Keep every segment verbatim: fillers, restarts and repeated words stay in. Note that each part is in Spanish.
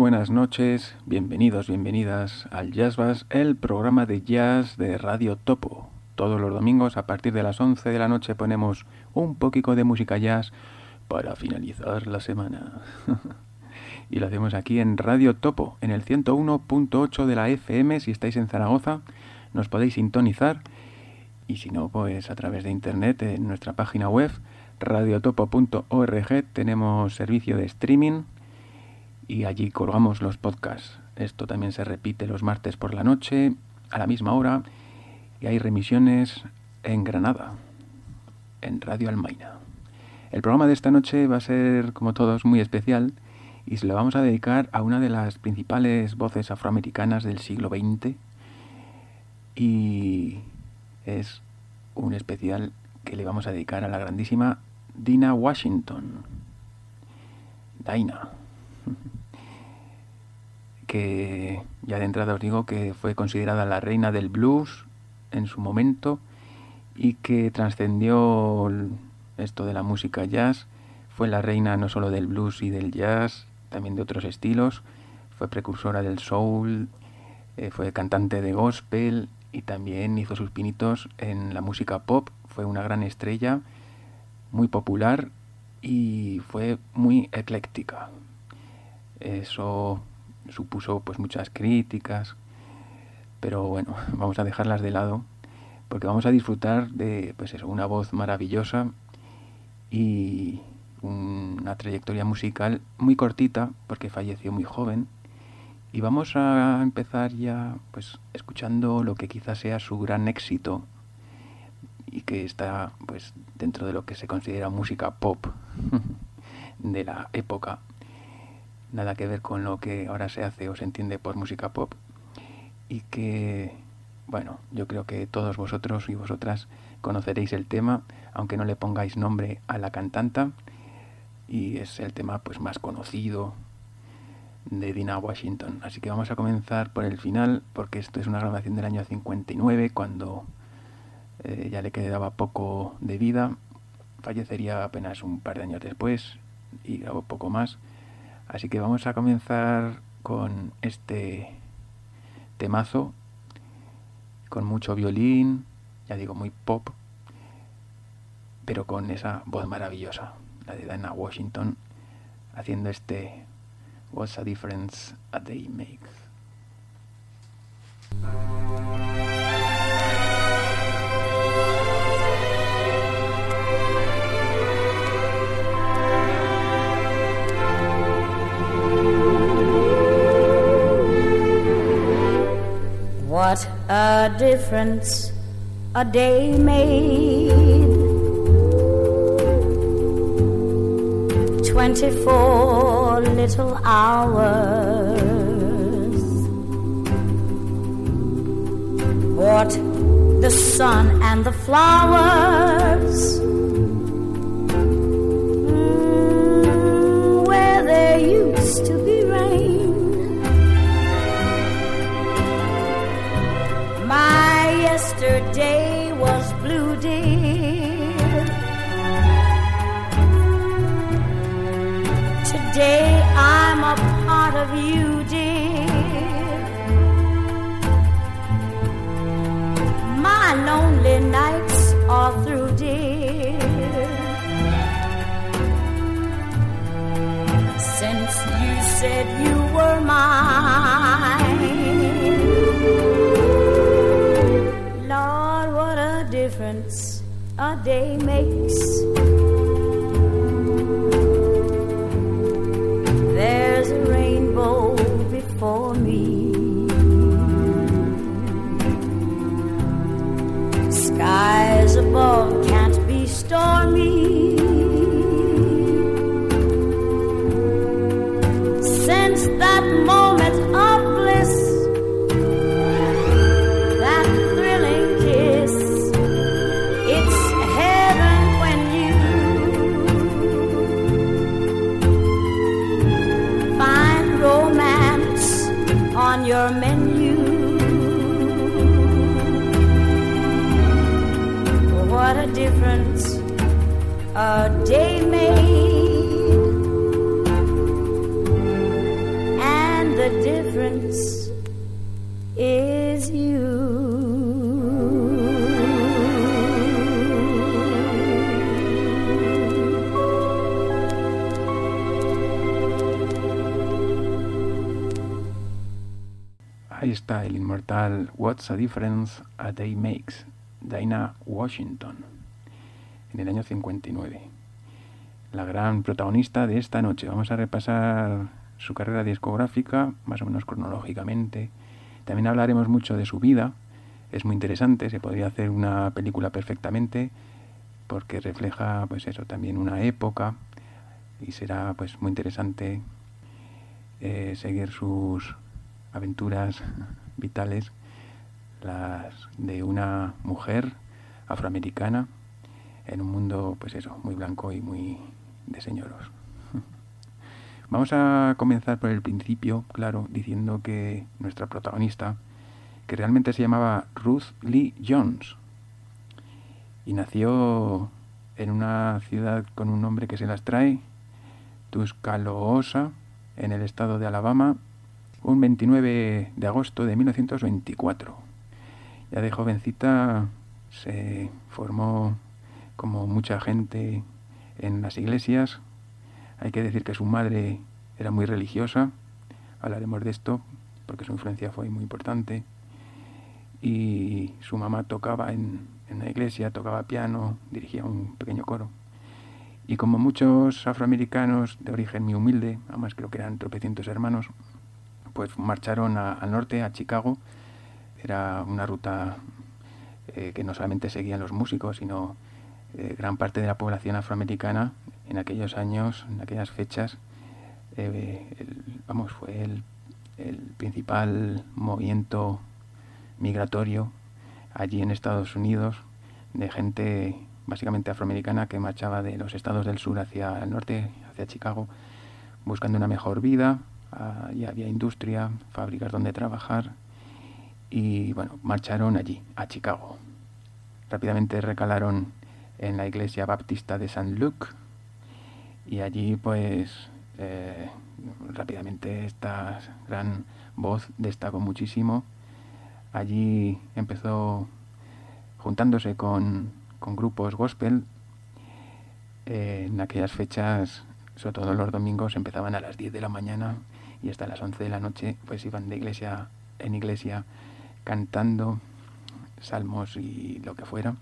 buenas noches, bienvenidos, bienvenidas al Jazz Bass, el programa de jazz de Radio Topo. Todos los domingos a partir de las once de la noche ponemos un poquito de música jazz para finalizar la semana. Y lo hacemos aquí en Radio Topo, en el ciento uno punto ocho de la F M. Si estáis en Zaragoza, nos podéis sintonizar. Y si no, pues a través de internet, en nuestra página web, radiotopo punto org, tenemos servicio de streaming y allí colgamos los podcasts. Esto también se repite los martes por la noche, a la misma hora, y hay remisiones en Granada, en Radio Almaina. El programa de esta noche va a ser, como todos, muy especial y se lo vamos a dedicar a una de las principales voces afroamericanas del siglo veinte, y es un especial que le vamos a dedicar a la grandísima Dinah Washington. Dinah. Que ya de entrada os digo que fue considerada la reina del blues en su momento y que trascendió esto de la música jazz. Fue la reina no solo del blues y del jazz, también de otros estilos. Fue precursora del soul, eh, fue cantante de gospel y también hizo sus pinitos en la música pop. Fue una gran estrella, muy popular y fue muy ecléctica. Eso supuso pues muchas críticas, pero bueno, vamos a dejarlas de lado porque vamos a disfrutar de pues eso, una voz maravillosa y una trayectoria musical muy cortita porque falleció muy joven. Y vamos a empezar ya pues escuchando lo que quizás sea su gran éxito y que está pues dentro de lo que se considera música pop de la época. Nada que ver con lo que ahora se hace o se entiende por música pop, y que, bueno, yo creo que todos vosotros y vosotras conoceréis el tema, aunque no le pongáis nombre a la cantanta, y es el tema pues más conocido de Dinah Washington. Así que vamos a comenzar por el final, porque esto es una grabación del año cincuenta y nueve, cuando eh, ya le quedaba poco de vida. Fallecería apenas un par de años después y grabó poco más. Así que vamos a comenzar con este temazo, con mucho violín, ya digo, muy pop, pero con esa voz maravillosa, la de Dinah Washington, haciendo este What's a Difference a Day Makes. What a difference a day made. Twenty-four little hours. Brought the sun and the flowers mm, where there used to be rain. My yesterday was blue, dear. Today I'm a part of you, dear. My lonely nights are through, dear. Since you said you were mine, Lord, what a difference a day makes. There's a rainbow before me. Skies above can't be stormy. Since that moment of bliss, that thrilling kiss, it's heaven when you find romance on your menu. What a difference a day made. And cantaba el inmortal What's a Difference a Day Makes, Dinah Washington, en el año cincuenta y nueve. La gran protagonista de esta noche. Vamos a repasar su carrera discográfica, más o menos cronológicamente. También hablaremos mucho de su vida. Es muy interesante, se podría hacer una película perfectamente, porque refleja, pues eso, también una época, y será pues muy interesante eh, seguir sus aventuras vitales, las de una mujer afroamericana en un mundo, pues eso, muy blanco y muy de señoros. Vamos a comenzar por el principio, claro, diciendo que nuestra protagonista, que realmente se llamaba Ruth Lee Jones, y nació en una ciudad con un nombre que se las trae, Tuscaloosa, en el estado de Alabama, un veintinueve de agosto de mil novecientos veinticuatro. Ya de jovencita se formó, como mucha gente, en las iglesias. Hay que decir que su madre era muy religiosa, hablaremos de esto porque su influencia fue muy importante, y su mamá tocaba en, en la iglesia, tocaba piano, dirigía un pequeño coro. Y como muchos afroamericanos de origen muy humilde, además creo que eran tropecientos hermanos, pues marcharon a, al norte, a Chicago. Era una ruta eh, que no solamente seguían los músicos, sino eh, gran parte de la población afroamericana en aquellos años, en aquellas fechas. Eh, el, vamos, fue el, el principal movimiento migratorio allí en Estados Unidos, de gente básicamente afroamericana que marchaba de los estados del sur hacia el norte, hacia Chicago, buscando una mejor vida. Allí había industria, fábricas donde trabajar, y bueno, marcharon allí, a Chicago. Rápidamente recalaron en la iglesia baptista de Saint Luke, y allí pues eh, rápidamente esta gran voz destacó muchísimo. Allí empezó juntándose con, con grupos gospel. Eh, en aquellas fechas, sobre todo los domingos, empezaban a las diez de la mañana y hasta las once de la noche pues iban de iglesia en iglesia cantando salmos y lo que fuera.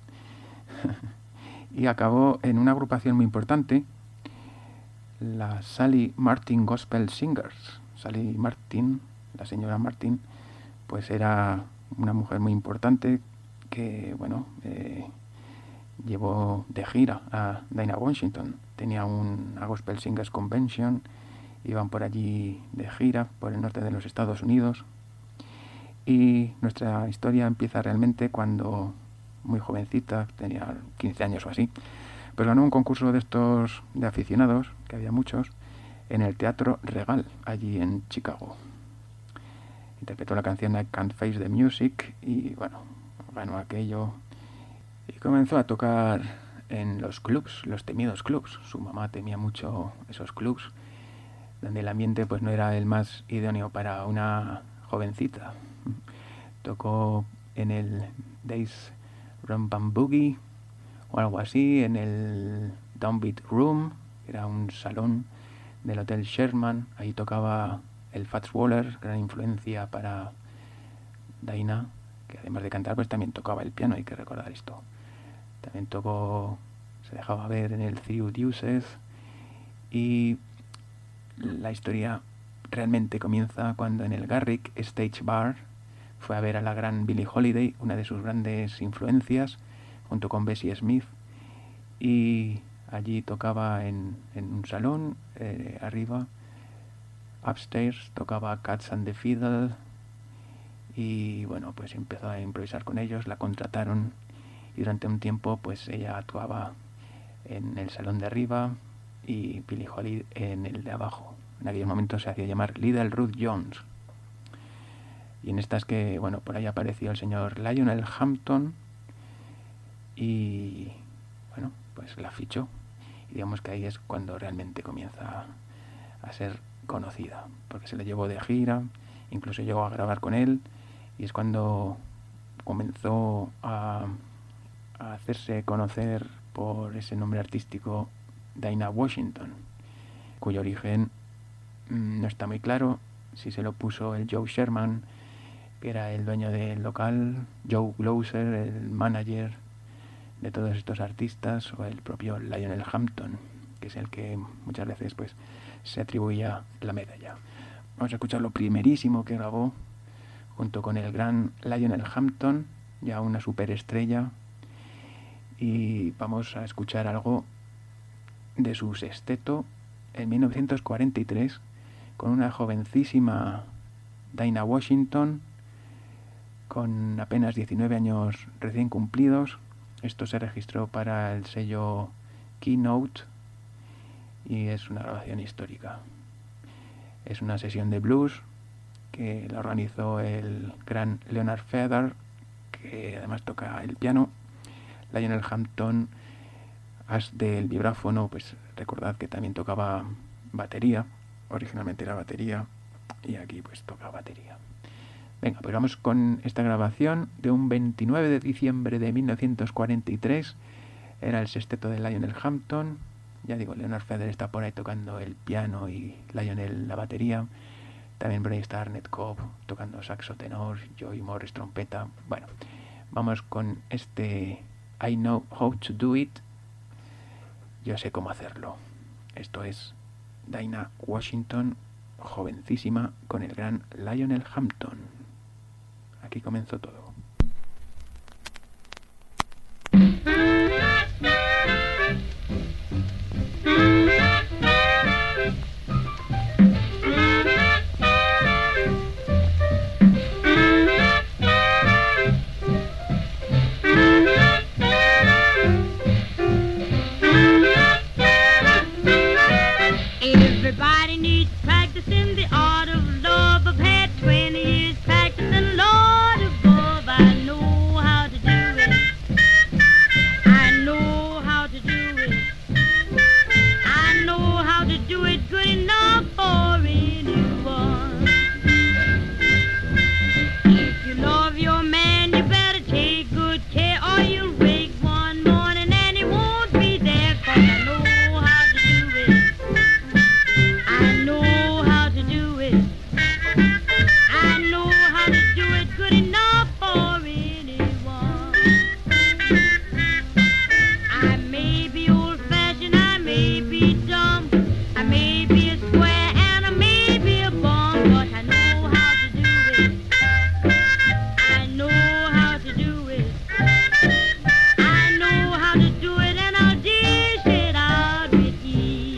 Y acabó en una agrupación muy importante, la Sally Martin Gospel Singers. Sally Martin, la señora Martin, pues era una mujer muy importante que, bueno, eh, llevó de gira a Dinah Washington. Tenía una Gospel Singers Convention, iban por allí de gira por el norte de los Estados Unidos, y nuestra historia empieza realmente cuando, muy jovencita, tenía quince años o así, pues ganó un concurso de estos de aficionados, que había muchos, en el Teatro Regal, allí en Chicago. Interpretó la canción I Can't Face the Music y, bueno, ganó aquello y comenzó a tocar en los clubs, los temidos clubs. Su mamá temía mucho esos clubs, donde el ambiente pues no era el más idóneo para una jovencita. Tocó en el Days Rum Bam Boogie o algo así, en el Downbeat Room, que era un salón del Hotel Sherman. Ahí tocaba el Fats Waller, gran influencia para Dinah, que además de cantar pues también tocaba el piano, hay que recordar esto. También tocó, se dejaba ver en el Three Deuces, y la historia realmente comienza cuando en el Garrick Stage Bar fue a ver a la gran Billie Holiday, una de sus grandes influencias, junto con Bessie Smith, y allí tocaba en, en un salón eh, arriba. Upstairs tocaba Cats and the Fiddle, y bueno, pues empezó a improvisar con ellos, la contrataron, y durante un tiempo pues ella actuaba en el salón de arriba y Billie Holiday en el de abajo. En aquel momento se hacía llamar Little Ruth Jones. Y en estas que, bueno, por ahí apareció el señor Lionel Hampton y, bueno, pues la fichó. Y digamos que ahí es cuando realmente comienza a ser conocida, porque se le llevó de gira, incluso llegó a grabar con él, y es cuando comenzó a, a hacerse conocer por ese nombre artístico Dinah Washington, cuyo origen mmm, no está muy claro, si se lo puso el Joe Sherman que era el dueño del local, Joe Glouser, el manager de todos estos artistas, o el propio Lionel Hampton, que es el que muchas veces pues se atribuía la medalla. Vamos a escuchar lo primerísimo que grabó junto con el gran Lionel Hampton, ya una superestrella, y vamos a escuchar algo de su sexteto en mil novecientos cuarenta y tres con una jovencísima Dinah Washington con apenas diecinueve años recién cumplidos. Esto se registró para el sello Keynote y es una grabación histórica. Es una sesión de blues que la organizó el gran Leonard Feather, que además toca el piano. Lionel Hampton, as del vibráfono, pues recordad que también tocaba batería, originalmente era batería, y aquí pues toca batería. Venga, pues vamos con esta grabación de un veintinueve de diciembre de mil novecientos cuarenta y tres. Era el sexteto de Lionel Hampton. Ya digo, Leonard Feather está por ahí tocando el piano y Lionel la batería. También por ahí está Arnett Cobb tocando saxo tenor, Joey Morris trompeta. Bueno, vamos con este I Know How to Do It. Yo sé cómo hacerlo. Esto es Dinah Washington, jovencísima, con el gran Lionel Hampton. Aquí comenzó todo. Everybody needs practice in the art of love. I've had twenty years practicing, Lord above. I know how to do it. I know how to do it. I know how to do it good enough for anyone. If you love your man, you better take good care, or you'll wake one morning and he won't be there. 'Cause I know how to do it. I know how to do it. I know how to do it good enough for anyone. I may be old-fashioned, I may be dumb, I may be a square and I may be a bum, but I know how to do it. I know how to do it. I know how to do it, and I'll dish it out with ease.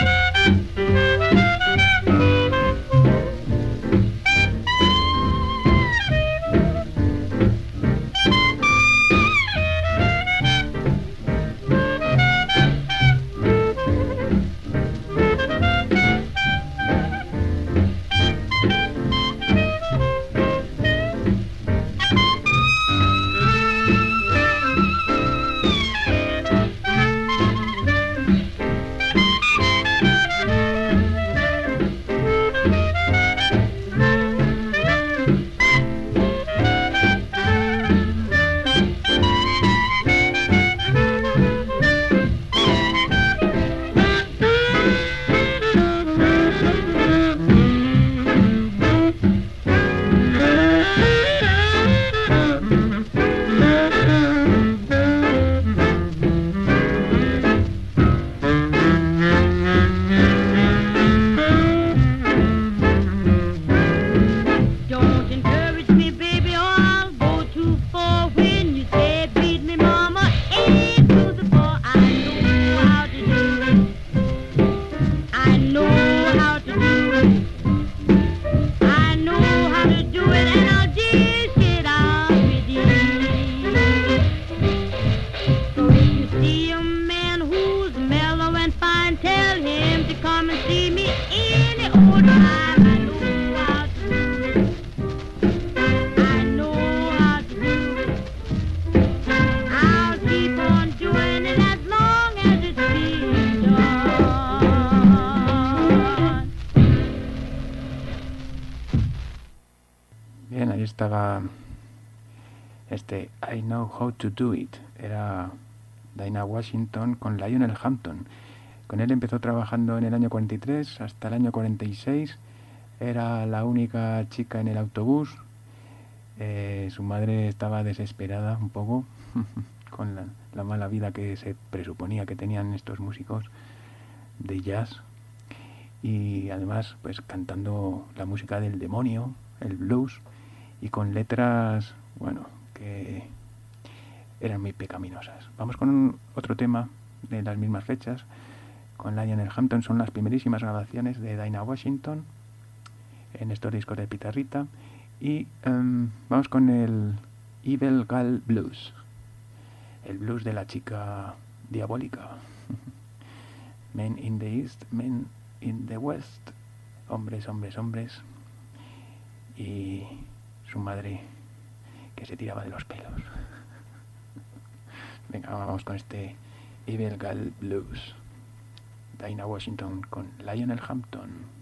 Don't encourage me, baby, or I'll go too far. When you say beat me, mama, eight to the four. I know how to do it. I know how to do it. I know how to do it, and I'll dish it out with you. So if you see a man who's mellow and fine, tell him to come and see me any old time. I know how to do it. I know how to do it. I'll keep on doing it as long as it's being done. Bien, ahí estaba este I Know How to Do It. Era Dinah Washington con Lionel Hampton. Con él empezó trabajando en el año cuarenta y tres hasta el año cuarenta y seis. Era la única chica en el autobús Eh, su madre estaba desesperada un poco con la, la mala vida que se presuponía que tenían estos músicos de jazz, y además pues cantando la música del demonio, el blues, y con letras, bueno, que eran muy pecaminosas. Vamos con un, otro tema de las mismas fechas, con Lionel Hampton. Son las primerísimas grabaciones de Dinah Washington en estos discos de Pita Rita, y um, vamos con el Evil Girl Blues, el blues de la chica diabólica. Men in the East, men in the West, hombres, hombres, hombres, y su madre que se tiraba de los pelos. Venga, vamos con este Evil Girl Blues. Dinah Washington con Lionel Hampton.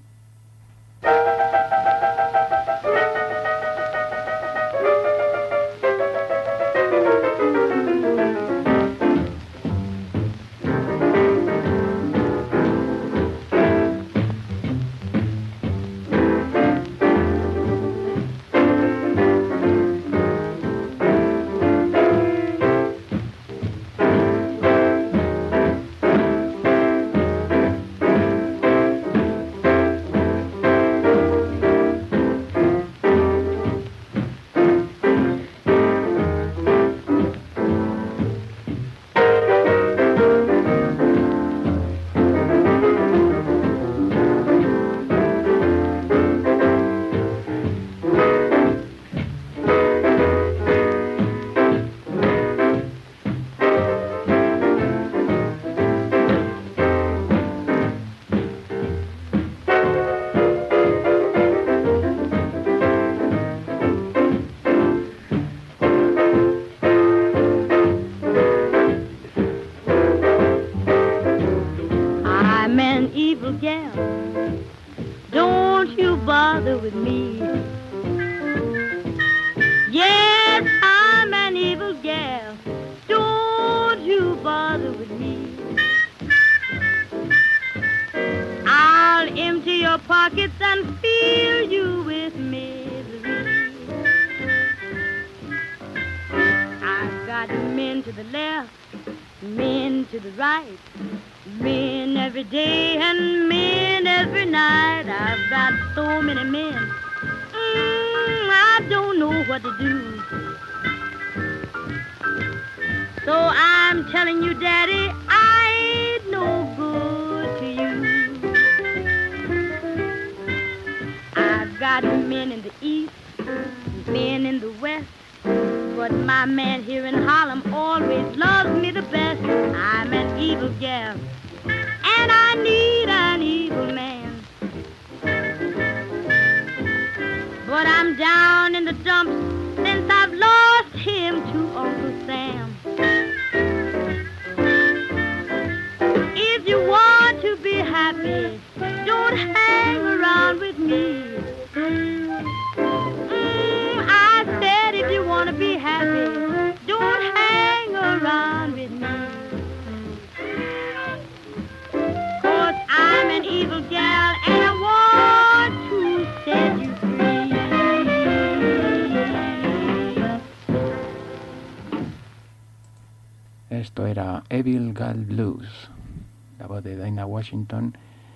Esto era Evil Girl Blues, la voz de Dinah Washington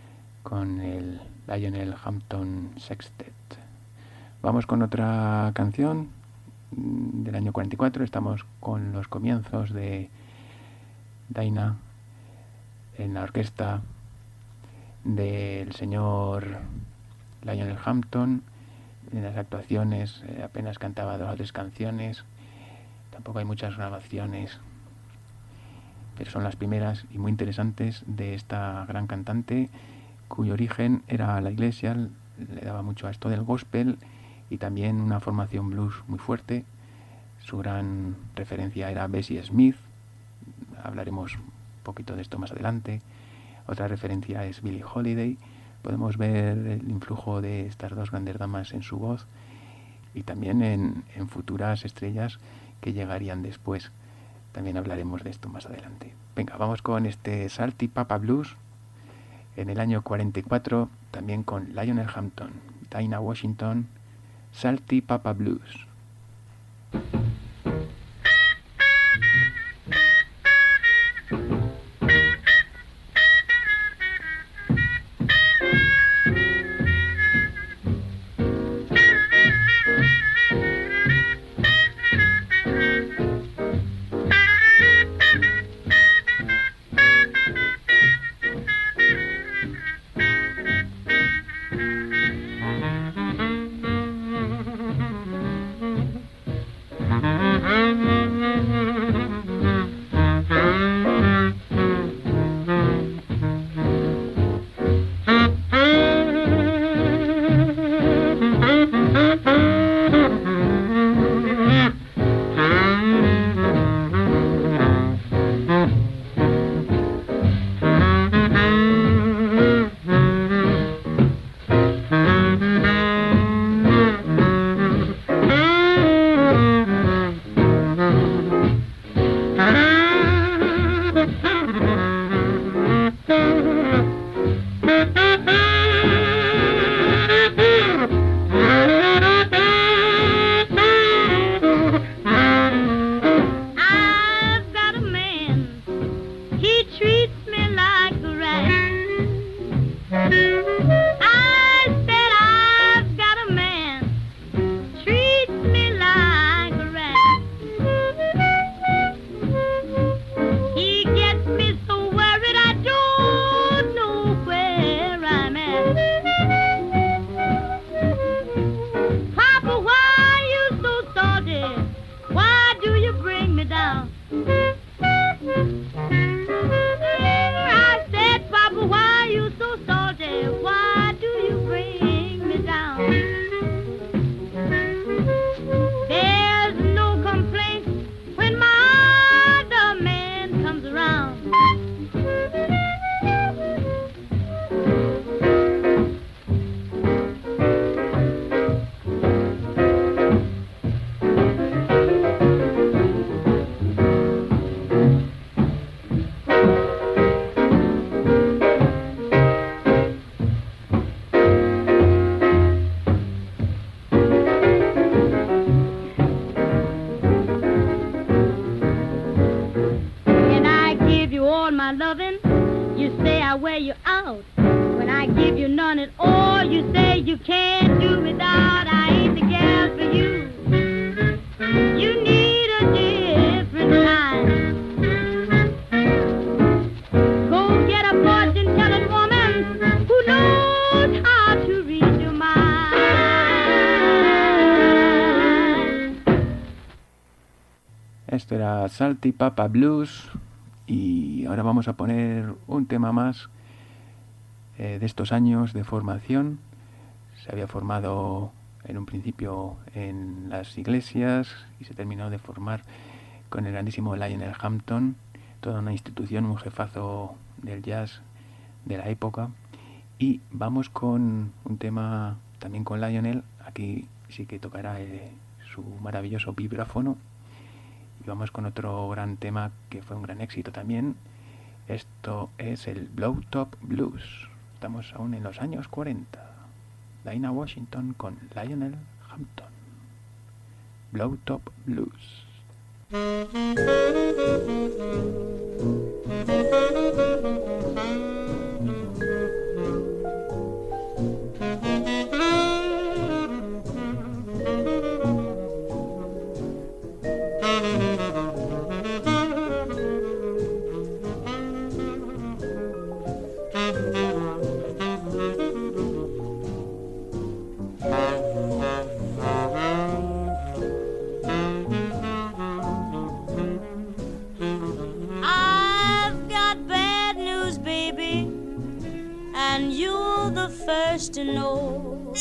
con el Lionel Hampton Sextet. Vamos con otra canción del año cuarenta y cuatro. Estamos con los comienzos de Dinah en la orquesta del señor Lionel Hampton. En las actuaciones eh, apenas cantaba dos o tres canciones, tampoco hay muchas grabaciones, pero son las primeras y muy interesantes de esta gran cantante, cuyo origen era la iglesia, le daba mucho a esto del gospel y también una formación blues muy fuerte. Su gran referencia era Bessie Smith, hablaremos un poquito de esto más adelante. Otra referencia es Billie Holiday. Podemos ver el influjo de estas dos grandes damas en su voz y también en, en futuras estrellas que llegarían después. También hablaremos de esto más adelante. Venga, vamos con este Salty Papa Blues en el año cuarenta y cuatro, también con Lionel Hampton, Dinah Washington, Salty Papa Blues. Esto era Salty Papa Blues y ahora vamos a poner un tema más eh, de estos años de formación. Se había formado en un principio en las iglesias y se terminó de formar con el grandísimo Lionel Hampton, toda una institución, un jefazo del jazz de la época. Y vamos con un tema también con Lionel. Aquí sí que tocará eh, su maravilloso vibráfono. Y vamos con otro gran tema que fue un gran éxito también. Esto es el Blow Top Blues. Estamos aún en los años cuarenta. Dinah Washington con Lionel Hampton. Blow Top Blues. To know.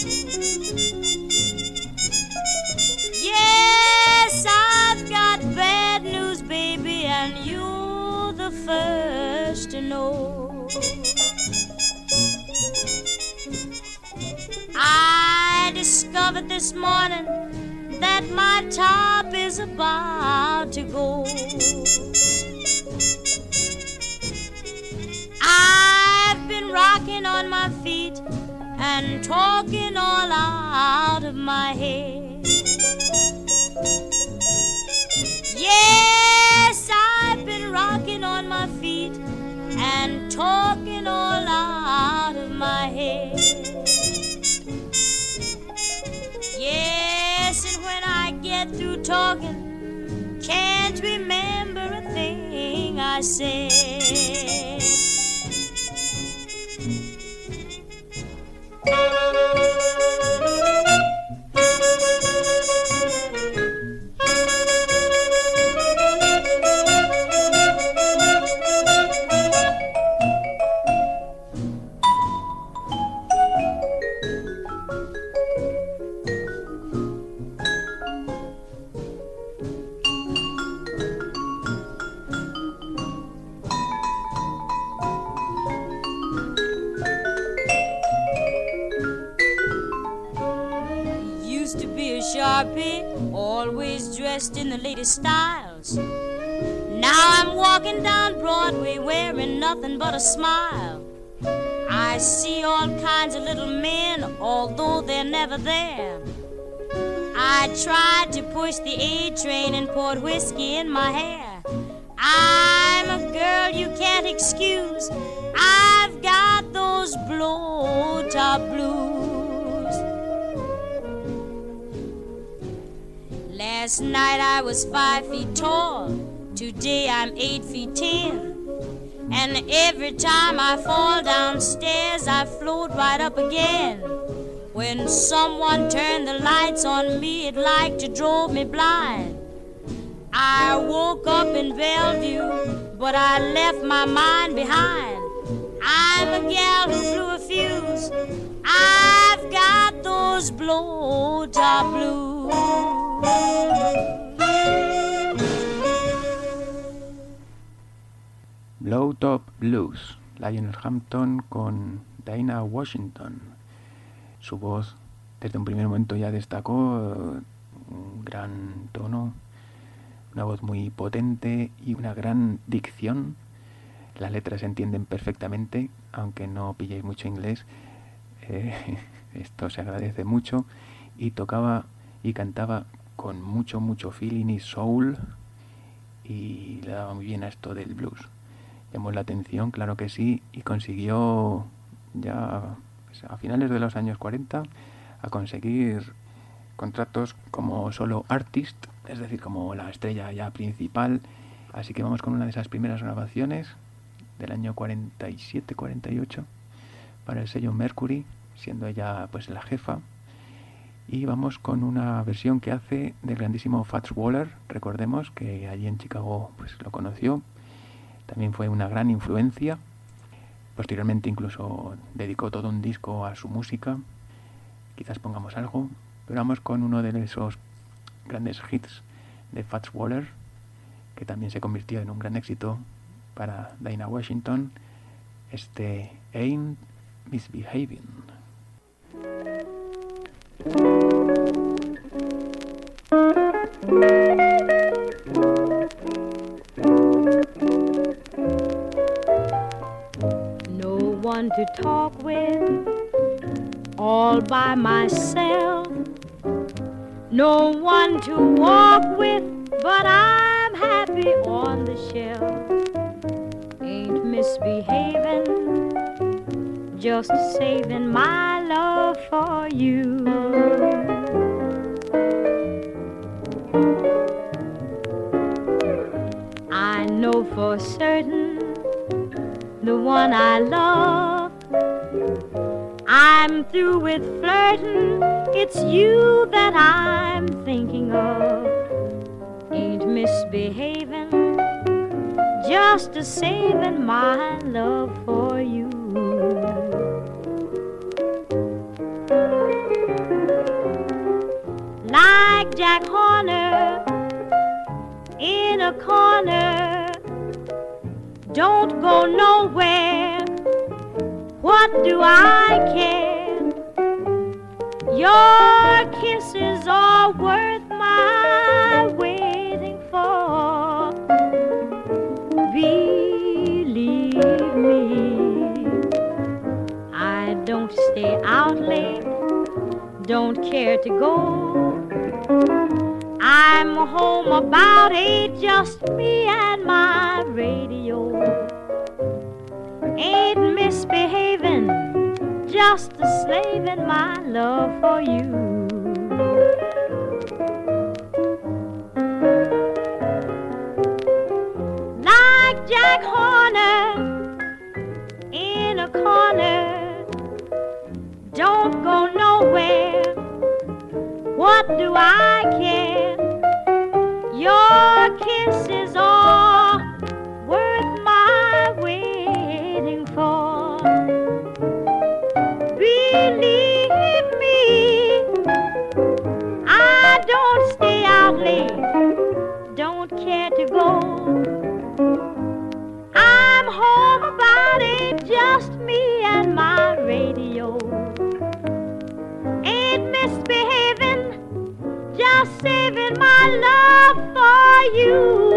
Yes, I've got bad news, baby, and you're the first to know. I discovered this morning that my top is about to go. I've been rocking on my feet and talking all out of my head. Yes, I've been rocking on my feet and talking all out of my head. Yes, and when I get through talking, can't remember a thing I said. Always dressed in the latest styles. Now I'm walking down Broadway wearing nothing but a smile. I see all kinds of little men, although they're never there. I tried to push the A train and poured whiskey in my hair. I'm a girl you can't excuse. I've got those blow-top blues. Last night I was five feet tall, today I'm eight feet ten. And every time I fall downstairs, I float right up again. When someone turned the lights on me, it like to drove me blind. I woke up in Bellevue, but I left my mind behind. I'm a gal who blew a fuse. I've got those blow-top blues. Blow Top Blues, Lionel Hampton con Dinah Washington. Su voz desde un primer momento ya destacó, un gran tono, una voz muy potente y una gran dicción. Las letras se entienden perfectamente, aunque no pilléis mucho inglés, eh, esto se agradece mucho. Y tocaba y cantaba con mucho, mucho feeling y soul, y le daba muy bien a esto del blues. Llamó la atención, claro que sí, y consiguió ya pues, a finales de los años cuarenta a conseguir contratos como solo artist, es decir, como la estrella ya principal. Así que vamos con una de esas primeras grabaciones del año cuarenta y siete cuarenta y ocho para el sello Mercury, siendo ella pues la jefa. Y vamos con una versión que hace del grandísimo Fats Waller. Recordemos que allí en Chicago pues lo conoció. También fue una gran influencia. Posteriormente incluso dedicó todo un disco a su música. Quizás pongamos algo. Pero vamos con uno de esos grandes hits de Fats Waller, que también se convirtió en un gran éxito para Dinah Washington. Este Ain't Misbehaving. No one to talk with, all by myself. No one to walk with, but I'm happy on the shelf. Ain't misbehaving, just saving my love for you. I know for certain the one I love. I'm through with flirting, it's you that I'm thinking of. Ain't misbehaving, just a saving my love for you. Like Jack Horner in a corner, don't go nowhere. What do I care? Your kisses are worth my waiting for. Believe me, I don't stay out late, don't care to go. I'm home about eight, just me and my radio. Ain't misbehaving, just a slaving my love for you. Like Jack Horner in a corner, don't go nowhere. What do I care? Your kisses are worth my waiting for. Believe me, I don't stay out late, don't care to go. I'm home about eight, just me and my radio. Ain't misbehaving, just saving my love for you.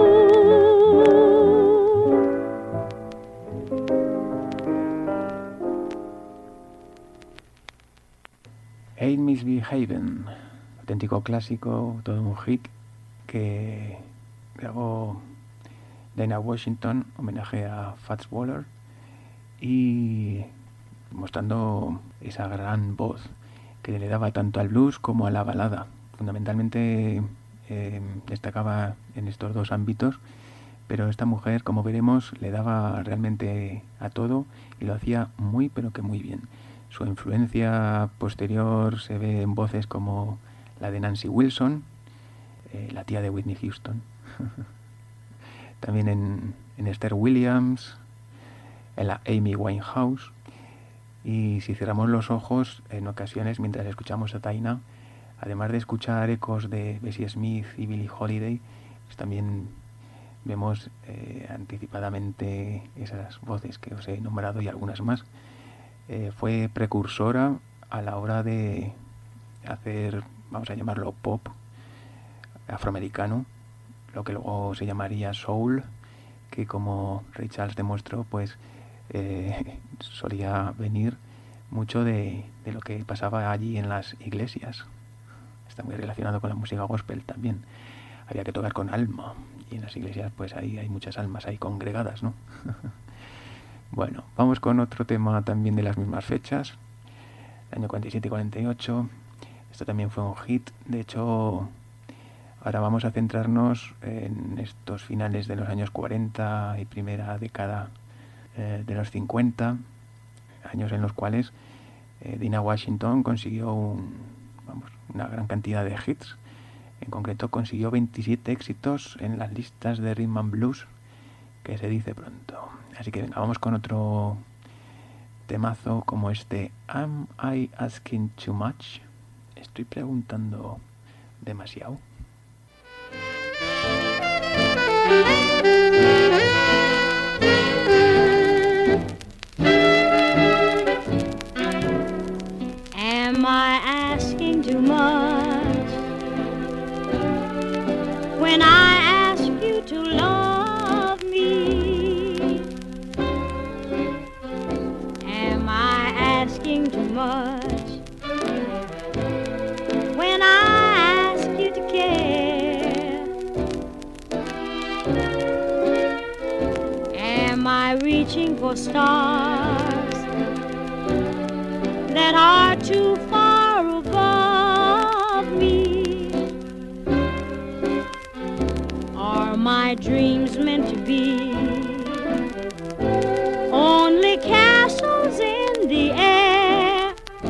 Ain't Misbehaving, auténtico clásico, todo un hit que grabó Dinah Washington, homenaje a Fats Waller, y mostrando esa gran voz que le daba tanto al blues como a la balada. Fundamentalmente eh, destacaba en estos dos ámbitos, pero esta mujer, como veremos, le daba realmente a todo y lo hacía muy pero que muy bien. Su influencia posterior se ve en voces como la de Nancy Wilson, eh, la tía de Whitney Houston, también en, en Esther Williams, en la Amy Winehouse. Y si cerramos los ojos, en ocasiones, mientras escuchamos a Dinah, además de escuchar ecos de Bessie Smith y Billie Holiday, pues también vemos eh, anticipadamente esas voces que os he nombrado y algunas más. Eh, fue precursora a la hora de hacer, vamos a llamarlo pop afroamericano, lo que luego se llamaría soul, que como Ray Charles demostró, pues eh, solía venir mucho de, de lo que pasaba allí en las iglesias. Está muy relacionado con la música gospel también. Había que tocar con alma, y en las iglesias pues ahí hay muchas almas ahí congregadas, ¿no? Bueno, vamos con otro tema también de las mismas fechas, el año cuarenta y siete y cuarenta y ocho. Esto también fue un hit. De hecho, ahora vamos a centrarnos en estos finales de los años cuarenta y primera década eh, de los cincuenta, años en los cuales eh, Dinah Washington consiguió un vamos, una gran cantidad de hits. En concreto consiguió veintisiete éxitos en las listas de Rhythm and Blues, que se dice pronto. Así que venga, vamos con otro temazo como este. Am I asking too much? Estoy preguntando demasiado. Am I asking too much when I ask you to love me? Am I asking too much when I ask you to care? Am I reaching for stars that are too far above me? Are my dreams meant to be only castles in the air?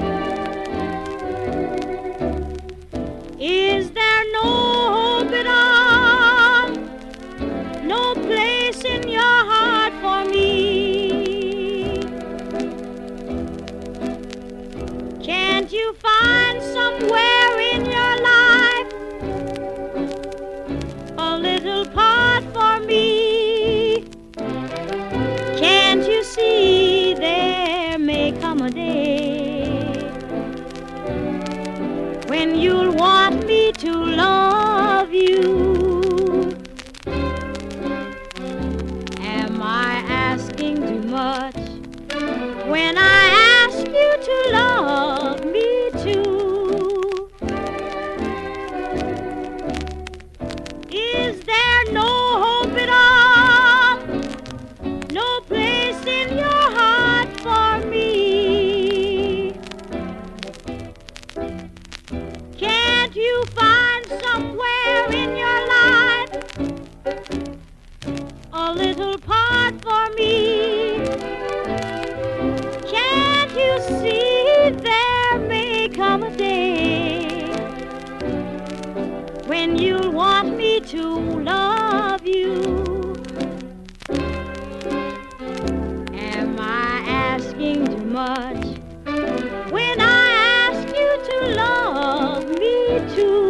Is there no hope at all, no place in your heart for me? Can't you find somewhere in your life a little part for me? Can't you see there may come a day when you'll want me to love you? Am I asking too much when I ask you to love me too? Is there no hope at all, no place in your heart for me? Can't you find somewhere in your life a little part for me? Can't you see there may come a day when you'll want me to love you? Am I asking too much when I ask you to love me too?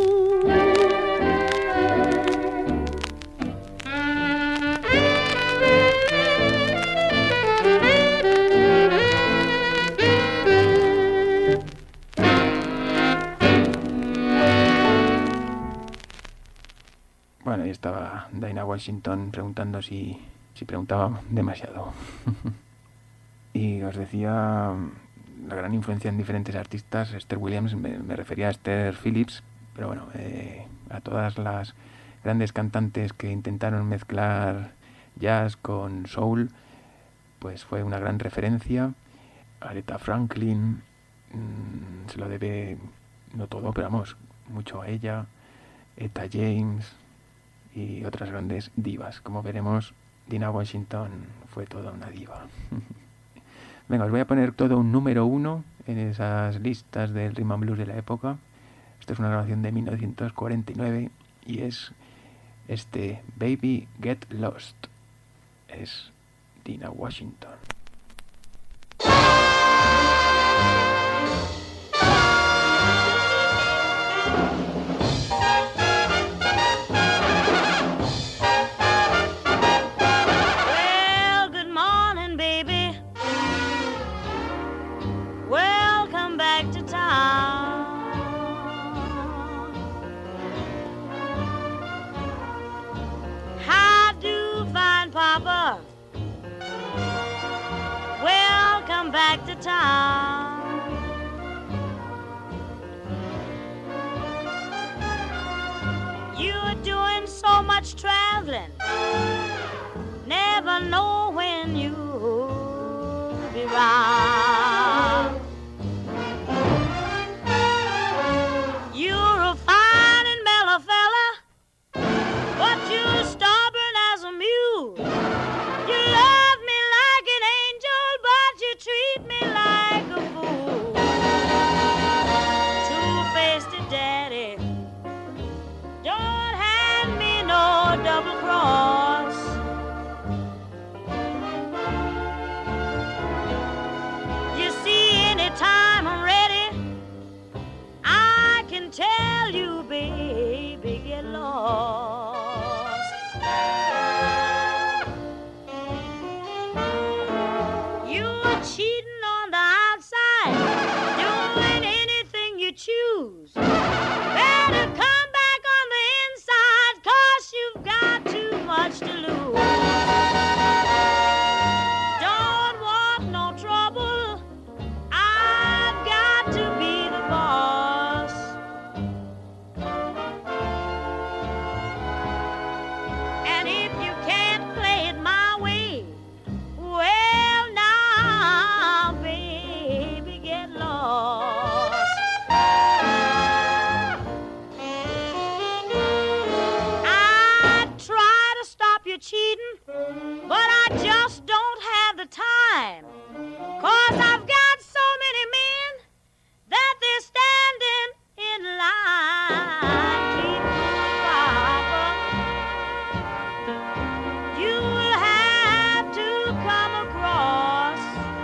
Bueno, ahí estaba Dinah Washington preguntando si, si preguntaba demasiado. Y os decía la gran influencia en diferentes artistas. Esther Williams, me, me refería a Esther Phillips, pero bueno, eh, a todas las grandes cantantes que intentaron mezclar jazz con soul, pues fue una gran referencia. Aretha Franklin, mmm, se lo debe, no todo, pero vamos, mucho a ella. Etta James y otras grandes divas. Como veremos, Dinah Washington fue toda una diva. Venga, os voy a poner todo un número uno en esas listas del Rhythm and Blues de la época. Esta es una grabación de mil novecientos cuarenta y nueve y es este Baby Get Lost. Es Dinah Washington. Back to town. You're doing so much traveling, never know when you'll be round. You're a fine and mellow fella, but you're stubborn as a mule. You love me like an angel, but you treat me like a fool. Too cheating, but I just don't have the time. 'Cause I've got so many men that they're standing in line. Keep Papa, you'll have to come across,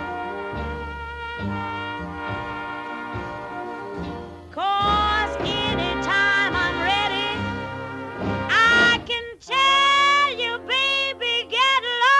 'cause anytime I'm ready, I can tell you, baby, get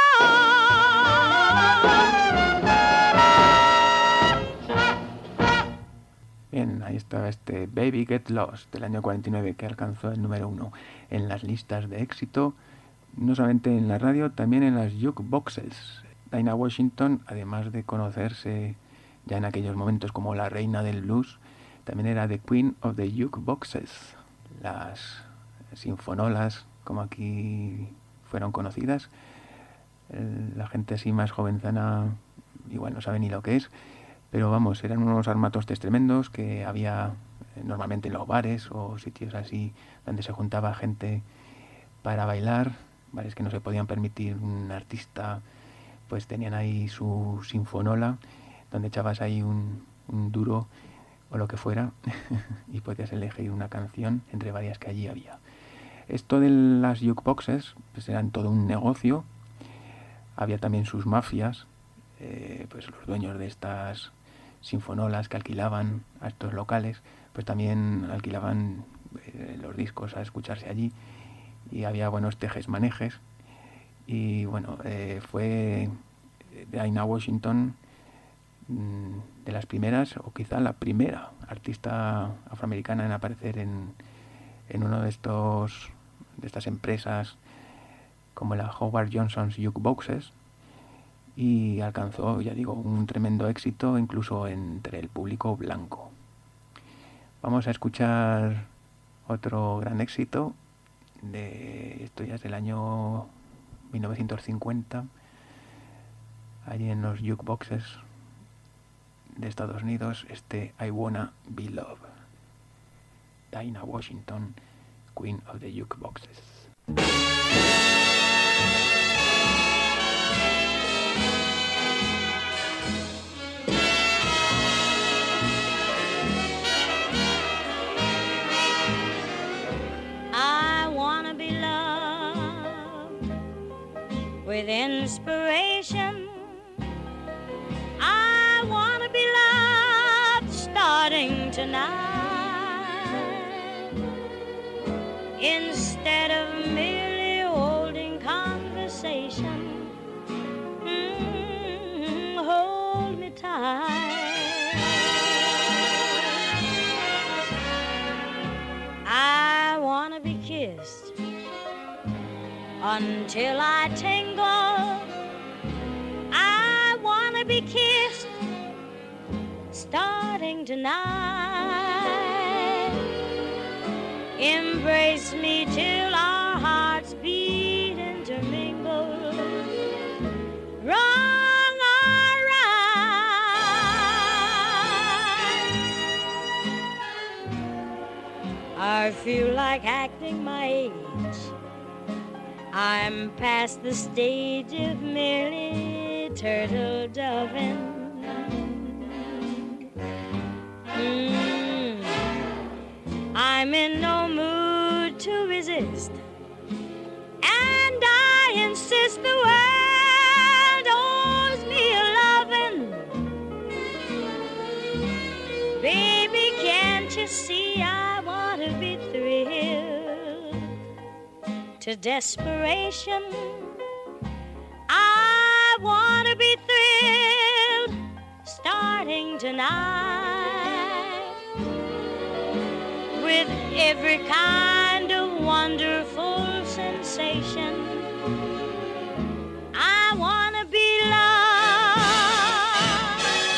lost. Bien, ahí estaba este Baby Get Lost del año cuarenta y nueve, que alcanzó el número uno en las listas de éxito, no solamente en la radio, también en las jukeboxes. Dinah Washington, además de conocerse ya en aquellos momentos como la reina del blues, también era the Queen of the Jukeboxes, las sinfonolas, como aquí fueron conocidas. El- la gente así más jovenzana igual no sabe ni lo que es, pero vamos, eran unos armatostes tremendos que había eh, normalmente en los bares o sitios así donde se juntaba gente para bailar, bares que no se podían permitir un artista, pues tenían ahí su sinfonola, donde echabas ahí un, un duro o lo que fuera y podías elegir una canción entre varias que allí había. Esto de las jukeboxes pues eran todo un negocio. Había también sus mafias, eh, pues los dueños de estas sinfonolas que alquilaban a estos locales, pues también alquilaban eh, los discos a escucharse allí, y había buenos tejes-manejes. Y bueno, eh, fue Dinah Washington mm, de las primeras, o quizá la primera artista afroamericana en aparecer en, en uno de estos de estas empresas como la Howard Johnson's Jukeboxes, y alcanzó, ya digo, un tremendo éxito incluso entre el público blanco. Vamos a escuchar otro gran éxito de esto, ya es del año mil novecientos cincuenta, allí en los jukeboxes de Estados Unidos, este I Wanna Be Loved, Dinah Washington, Queen of the Jukeboxes. I wanna be loved with inspiration. I wanna be loved starting tonight, instead of merely holding conversation. Mm, hold me tight. I wanna be kissed until I tingle. I wanna be kissed starting tonight. Embrace me till our hearts beat intermingle. Wrong or right, I feel like acting my age. I'm past the stage of merely turtle doving. Mm. I'm in no mood to resist, and I insist the world owes me a loving. Baby, can't you see I want to be thrilled to desperation? I want to be thrilled starting tonight, with every kind of wonderful sensation. I want to be loved.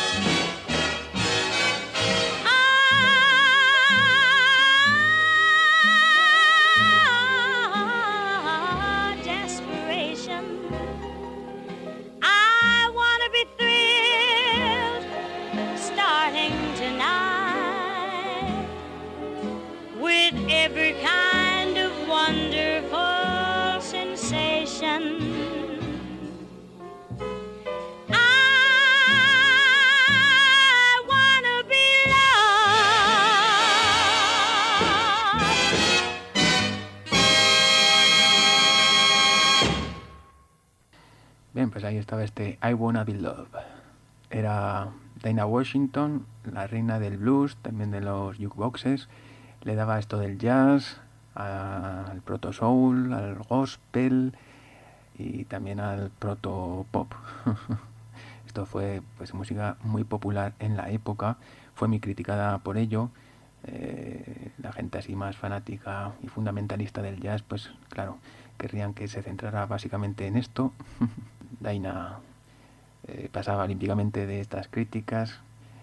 Ah, desperation. I want to be thrilled starting tonight, with every kind of wonderful sensation. Bien, pues ahí estaba este I Wanna Be Loved. Era Dinah Washington, la reina del blues, también de los jukeboxes. Le daba esto del jazz, al proto soul, al gospel y también al proto pop. Esto fue pues música muy popular en la época, fue muy criticada por ello. Eh, la gente así más fanática y fundamentalista del jazz, pues claro, querrían que se centrara básicamente en esto. Dinah eh, pasaba olímpicamente de estas críticas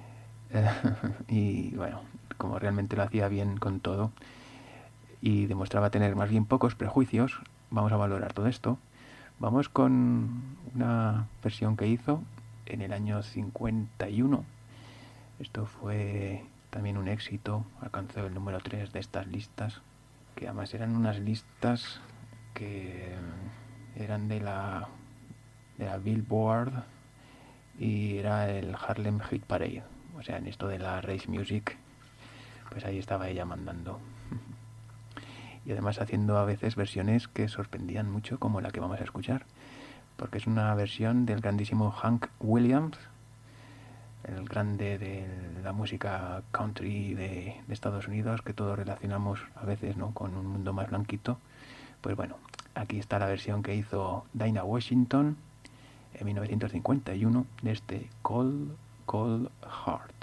y bueno, como realmente lo hacía bien con todo y demostraba tener más bien pocos prejuicios, vamos a valorar todo esto. Vamos con una versión que hizo en el año cincuenta y uno. Esto fue también un éxito, alcanzó el número tres de estas listas, que además eran unas listas que eran de la, de la Billboard y era el Harlem Hit Parade. O sea, en esto de la race music, pues ahí estaba ella mandando. Y además haciendo a veces versiones que sorprendían mucho, como la que vamos a escuchar, porque es una versión del grandísimo Hank Williams, el grande de la música country de, de Estados Unidos, que todos relacionamos a veces, ¿no?, con un mundo más blanquito. Pues bueno, aquí está la versión que hizo Dinah Washington en mil novecientos cincuenta y uno de este Cold, Cold Heart.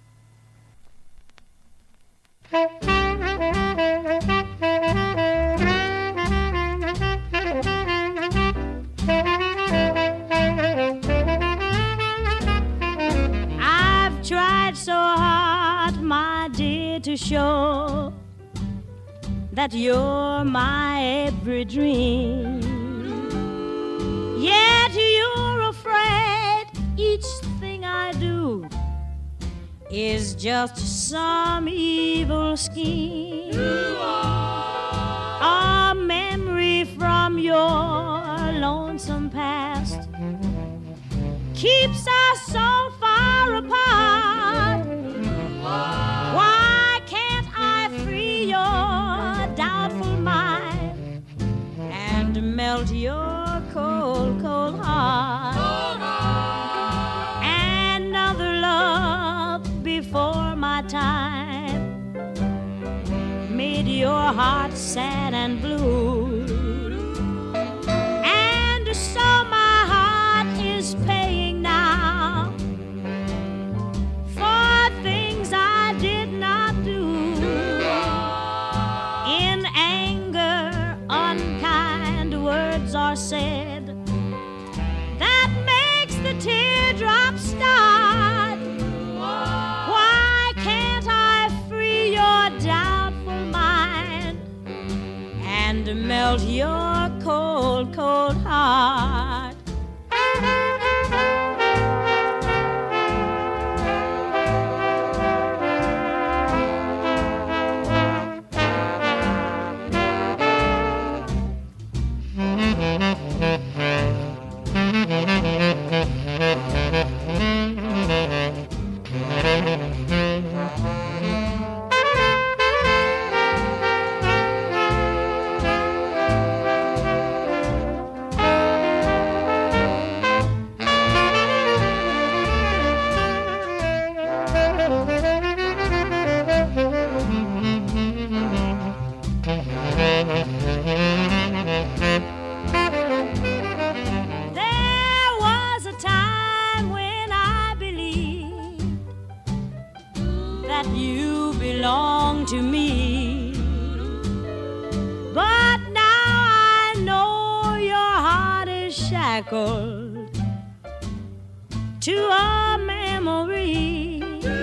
I've tried so hard, my dear, to show that you're my every dream. Yet you're afraid each thing I do is just some evil scheme. A memory from your lonesome past keeps us so far apart. Why can't I free your doubtful mind and melt your cold, cold heart? Another love before my time made your heart sad and blue, and so my heart is paying now for things I did not do. In anger, unkind words are said that makes the teardrops start. Why can't I free your doubtful mind and melt your cold, cold heart? To me, but now I know your heart is shackled to a memory.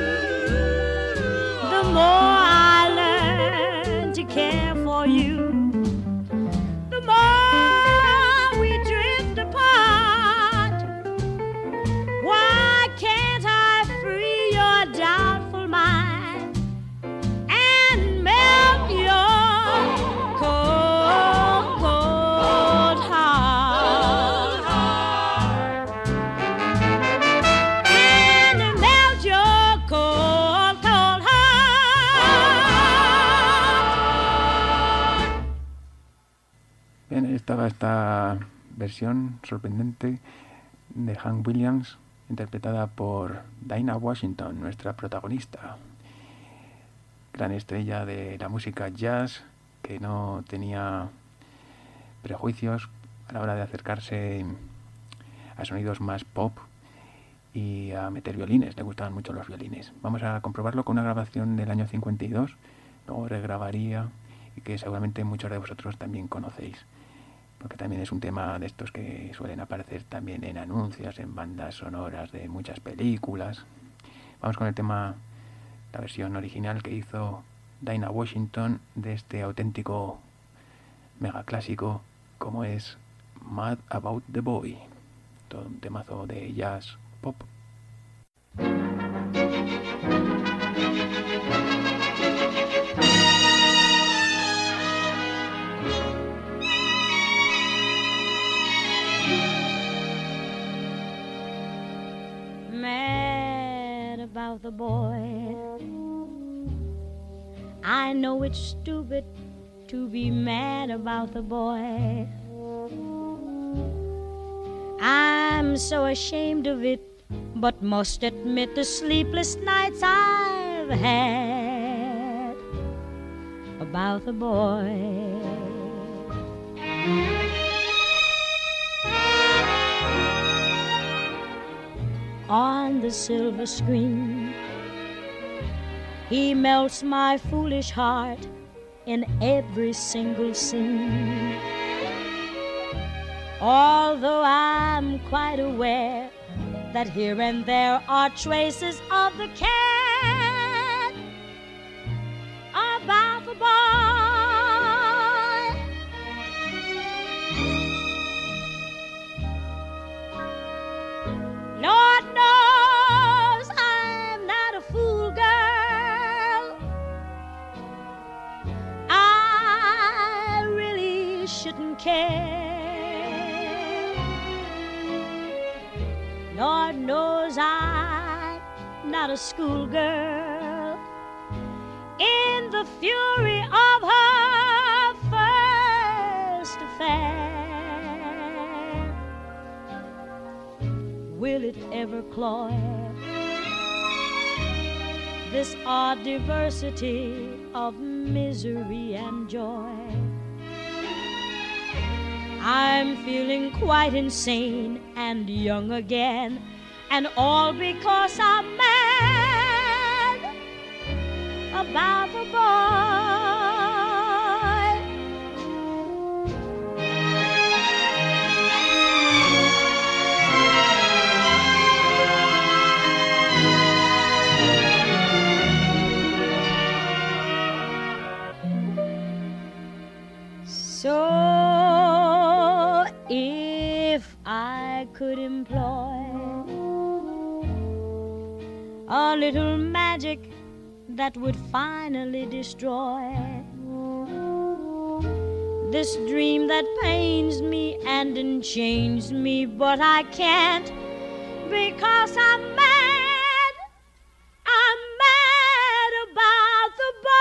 The more I learn to care for you, the more we drift apart. Why can't I free your doubtful mind? Bien, estaba esta versión sorprendente de Hank Williams, interpretada por Dinah Washington, nuestra protagonista, gran estrella de la música jazz, que no tenía prejuicios a la hora de acercarse a sonidos más pop y a meter violines. Le gustaban mucho los violines. Vamos a comprobarlo con una grabación del año cincuenta y dos, luego regrabaría, y que seguramente muchos de vosotros también conocéis, porque también es un tema de estos que suelen aparecer también en anuncios, en bandas sonoras de muchas películas. Vamos con el tema, la versión original que hizo Dinah Washington de este auténtico mega clásico como es Mad About the Boy, todo un temazo de jazz pop. Mad about the boy. I know it's stupid to be mad about the boy. I'm so ashamed of it, but must admit the sleepless nights I've had about the boy. On the silver screen, he melts my foolish heart in every single scene. Although I'm quite aware that here and there are traces of the cat about the boy. Lord knows I'm not a fool, girl. I really shouldn't care. Lord knows I'm not a schoolgirl. In the fury of her first affair, will it ever cloy this odd diversity of misery and joy? I'm feeling quite insane and young again, and all because I'm mad about the boy. So if I could employ a little magic that would finally destroy this dream that pains me and enchains me, but I can't because I'm mad, I'm mad about the boy.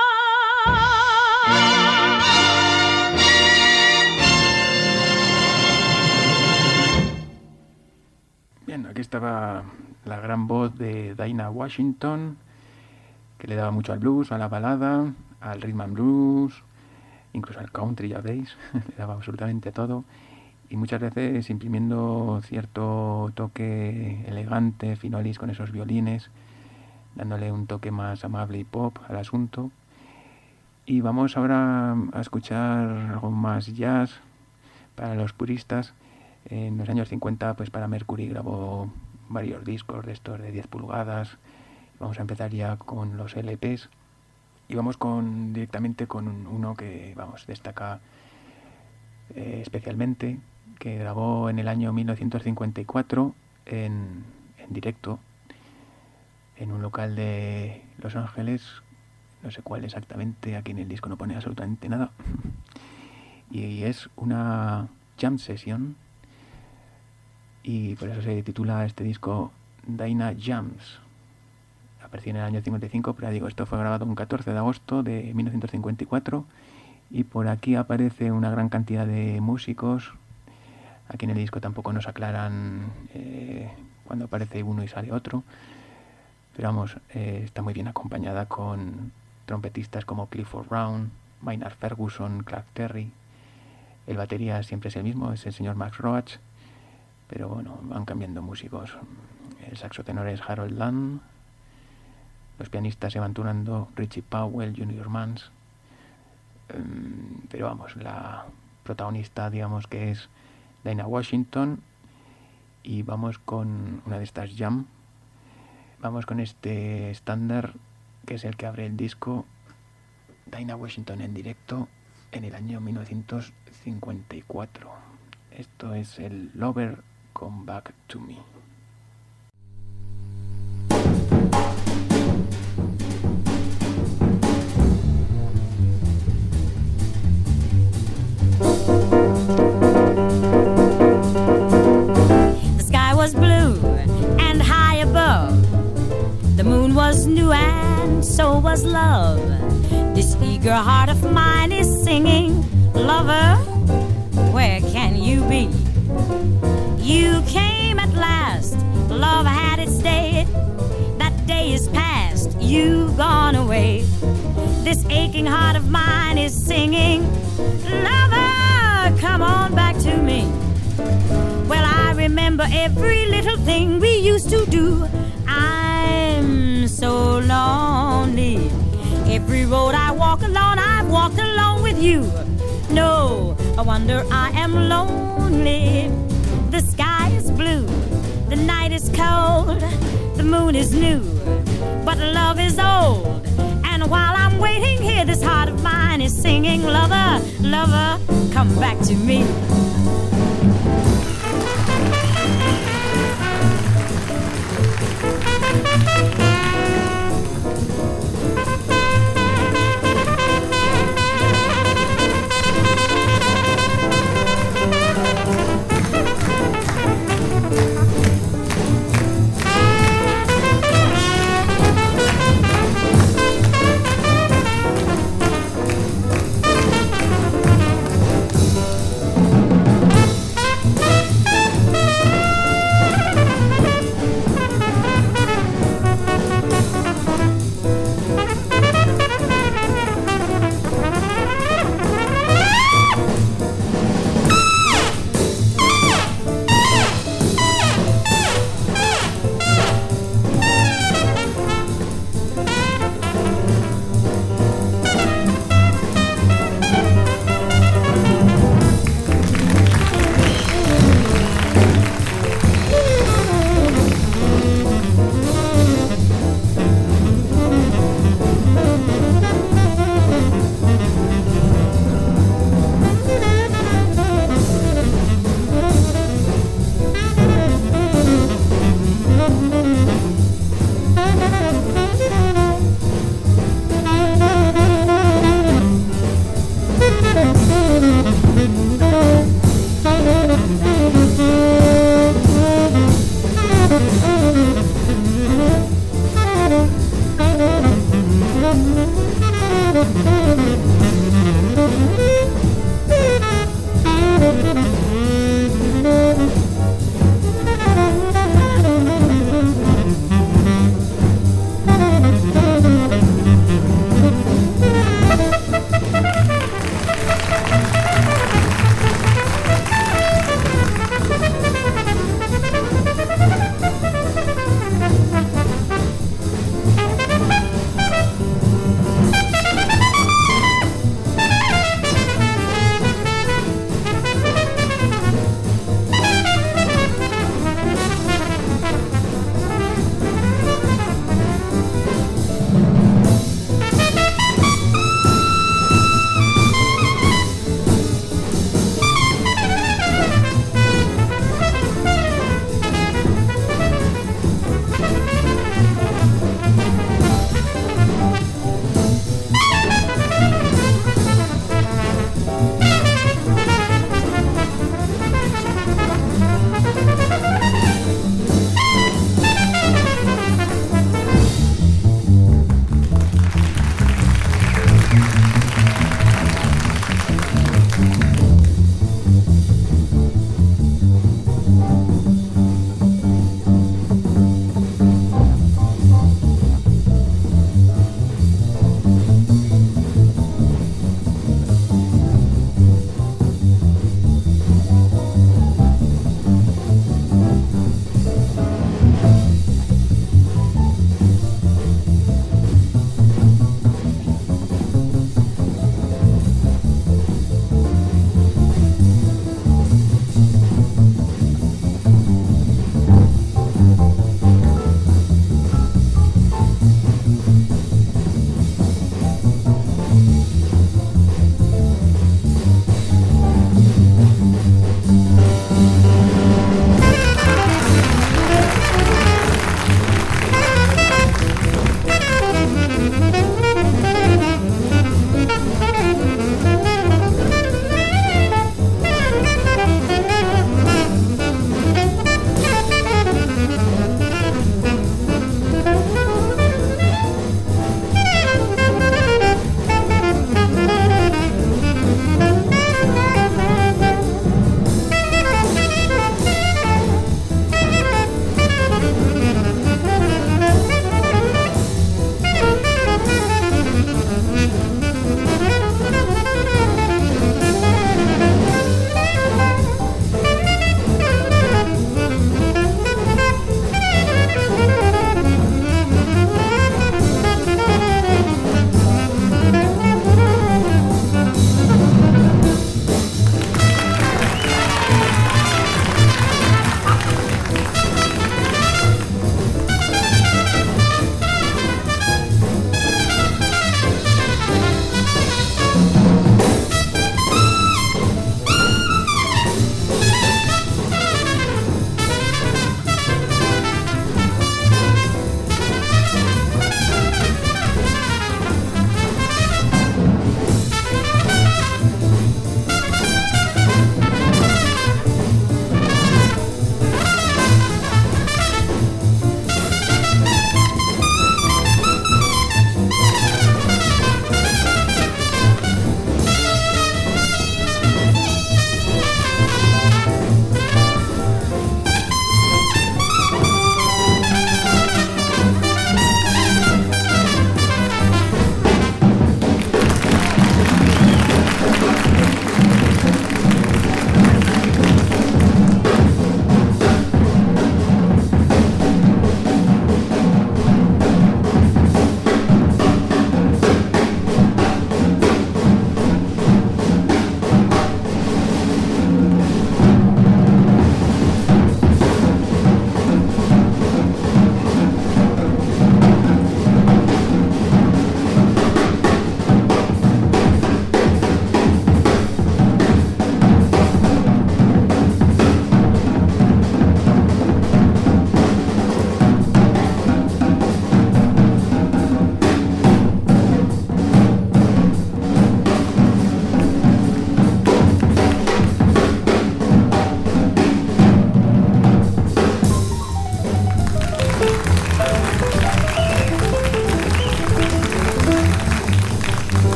Bien, aquí estaba la gran voz de Dinah Washington, que le daba mucho al blues, a la balada, al rhythm and blues, incluso al country, ya veis, le daba absolutamente todo, y muchas veces imprimiendo cierto toque elegante, finolis con esos violines, dándole un toque más amable y pop al asunto. Y vamos ahora a escuchar algo más jazz para los puristas. En los años cincuenta, pues para Mercury grabó varios discos de estos de diez pulgadas. Vamos a empezar ya con los L Pes y vamos con directamente con un, uno que vamos destaca eh, especialmente, que grabó en el año mil novecientos cincuenta y cuatro en, en directo en un local de Los Ángeles, no sé cuál exactamente, aquí en el disco no pone absolutamente nada, y es una jam session, y por eso se titula este disco Dinah Jams. Apareció en el año cincuenta y cinco, pero ya digo, esto fue grabado un catorce de agosto de mil novecientos cincuenta y cuatro, y por aquí aparece una gran cantidad de músicos. Aquí en el disco tampoco nos aclaran eh, cuando aparece uno y sale otro, pero vamos, eh, está muy bien acompañada con trompetistas como Clifford Brown, Maynard Ferguson, Clark Terry. El batería siempre es el mismo, es el señor Max Roach, pero bueno, van cambiando músicos. El saxotenor es Harold Land, los pianistas se van turnando Richie Powell, Junior Mans, um, pero vamos, la protagonista digamos que es Dinah Washington, y vamos con una de estas jam, vamos con este estándar que es el que abre el disco, Dinah Washington en directo en el año mil novecientos cincuenta y cuatro. Esto es el Lover Come Back to Me. The sky was blue and high above. The moon was new and so was love. This eager heart of mine is singing, lover, where can you be? You came at last, love had its day. That day is past, you've gone away. This aching heart of mine is singing, lover, come on back to me. Well, I remember every little thing we used to do. I'm so lonely. Every road I walk alone, I've walked alone with you. No, I wonder I am lonely. The sky is blue, the night is cold, the moon is new, but love is old. And while I'm waiting here, this heart of mine is singing, lover, lover, come back to me.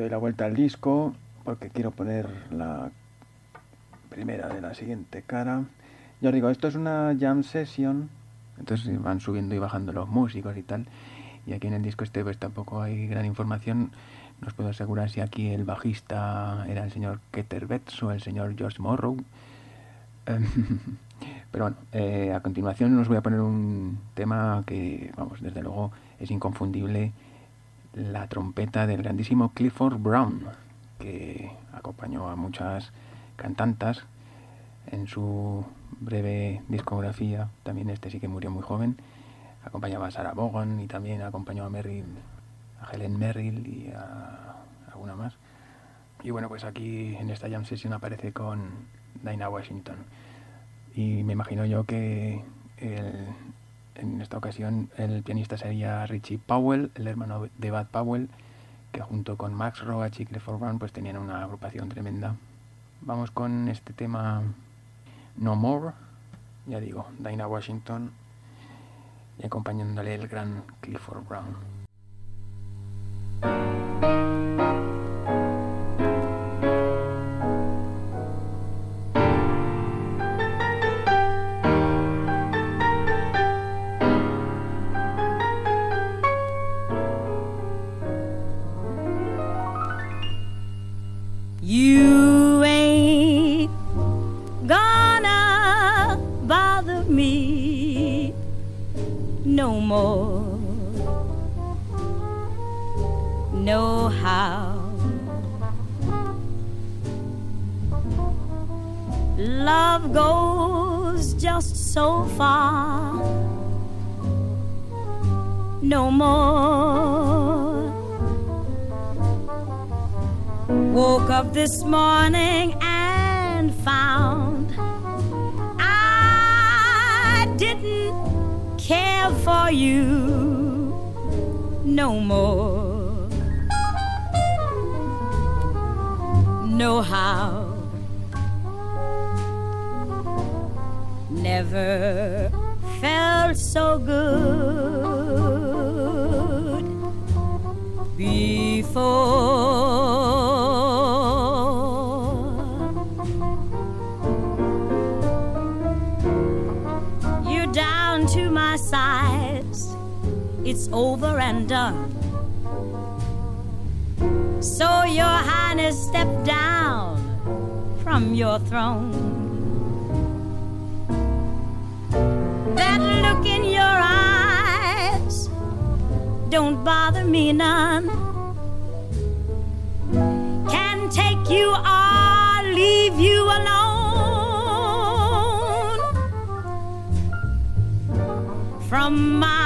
doy la vuelta al disco porque quiero poner la primera de la siguiente cara. Ya os digo, esto es una jam session, entonces van subiendo y bajando los músicos y tal, y aquí en el disco este pues tampoco hay gran información. No os puedo asegurar si aquí el bajista era el señor Keter Betts o el señor George Morrow. Pero bueno, eh, a continuación os voy a poner un tema que, vamos, desde luego es inconfundible, la trompeta del grandísimo Clifford Brown, que acompañó a muchas cantantas en su breve discografía. También este sí que murió muy joven. Acompañaba a Sarah Vaughan y también acompañó a Merrill, a Helen Merrill y a alguna más. Y bueno, pues aquí en esta jam session aparece con Dinah Washington. Y me imagino yo que el, en esta ocasión el pianista sería Richie Powell, el hermano de Bud Powell, que junto con Max Roach y Clifford Brown pues tenían una agrupación tremenda. Vamos con este tema No More, ya digo, Dinah Washington, y acompañándole el gran Clifford Brown. You ain't gonna bother me no more, no how. Love goes just so far, no more. Woke up this morning and found I didn't care for you no more, no how. Never felt so good before. It's over and done. So your highness step down from your throne. That look in your eyes don't bother me none. Can take you or leave you alone. From my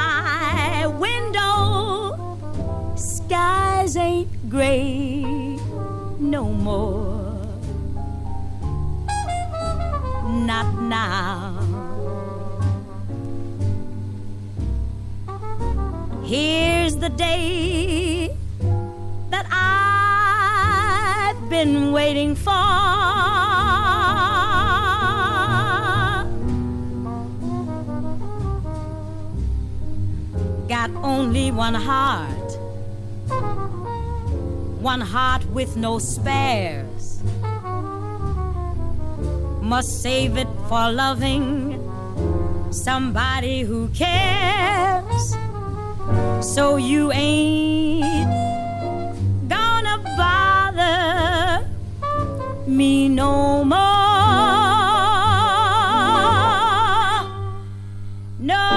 skies ain't gray no more, not now. Here's the day that I've been waiting for. Got only one heart, one heart with no spares. Must save it for loving somebody who cares. So you ain't gonna bother me no more. No.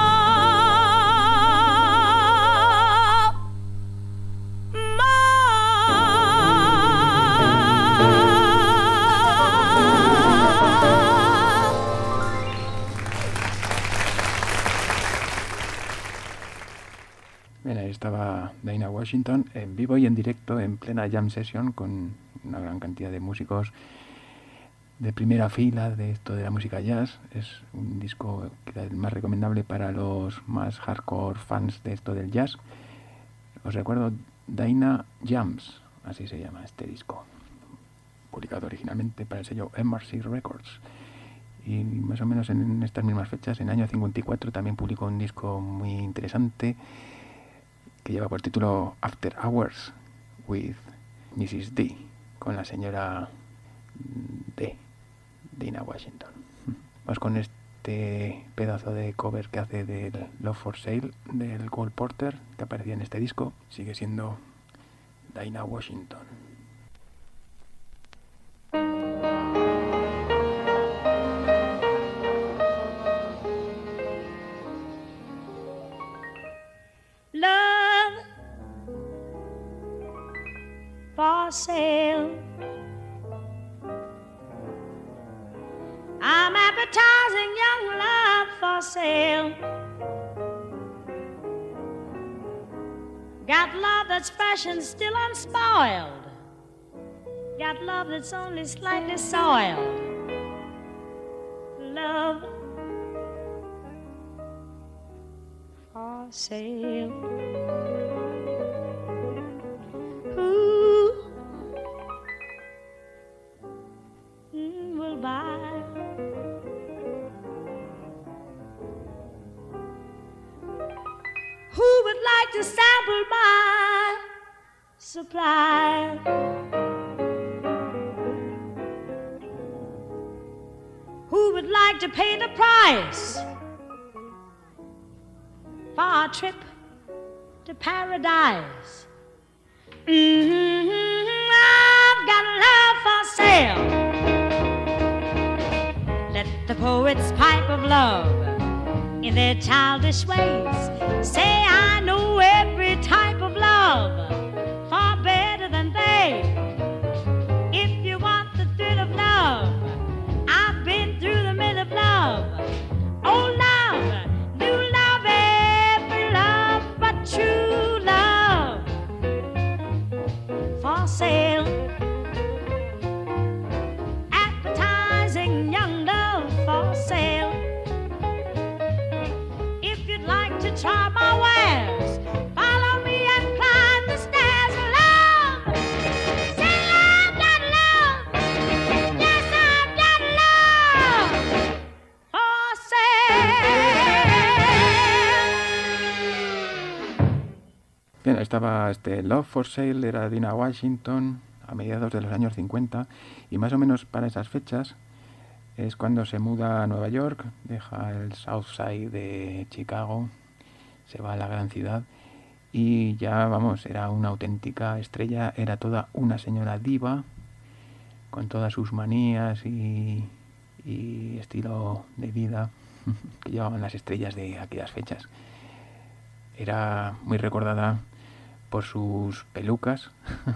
Bien, ahí estaba Dinah Washington en vivo y en directo, en plena jam session, con una gran cantidad de músicos de primera fila de esto de la música jazz. Es un disco quizá el más recomendable para los más hardcore fans de esto del jazz. Os recuerdo, Dinah Jams, así se llama este disco, publicado originalmente para el sello M R C Records. Y más o menos en estas mismas fechas, en el año cincuenta y cuatro, también publicó un disco muy interesante que lleva por título After Hours with missus D, con la señora D, Dinah Washington. Vamos con este pedazo de cover que hace del Love for Sale del Cole Porter, que aparecía en este disco. Sigue siendo Dinah Washington. Love for sale. I'm advertising young love for sale. Got love that's fresh and still unspoiled. Got love that's only slightly soiled. Love for sale. Who mm, will buy? Who would like to sample my supply? Who would like to pay the price for our trip to paradise? Mm-hmm, I've got love for sale. Let the poets pipe of love in their childish ways say I know every type of love far better than they. If you want the thrill of love, I've been through the mill of love. Oh, love, new love, every love but true love for sale. Advertising young love for sale. If you'd like to try my wares, follow me and climb the stairs of love. Say I've got love. Yes, I've got love for sale. Bien, estaba este Love for Sale, era Dinah Washington a mediados de los años cincuenta, y más o menos para esas fechas es cuando se muda a Nueva York, deja el South Side de Chicago, se va a la gran ciudad y ya, vamos, era una auténtica estrella, era toda una señora diva con todas sus manías y, y estilo de vida que llevaban las estrellas de aquellas fechas. Era muy recordada por sus pelucas,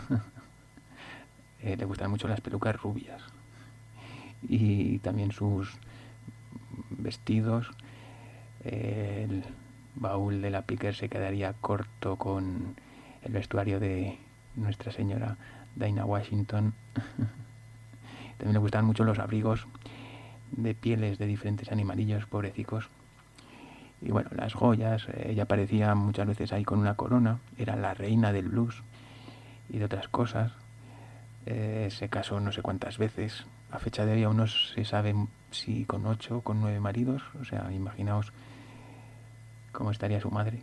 eh, le gustan mucho las pelucas rubias, y también sus vestidos. El baúl de la Picker se quedaría corto con el vestuario de Nuestra Señora Dinah Washington. También le gustaban mucho los abrigos de pieles de diferentes animalillos, pobrecicos. Y bueno, las joyas, ella aparecía muchas veces ahí con una corona, era la reina del blues y de otras cosas. Eh, se casó no sé cuántas veces. A fecha de hoy aún no se sabe si con ocho o con nueve maridos. O sea, imaginaos cómo estaría su madre.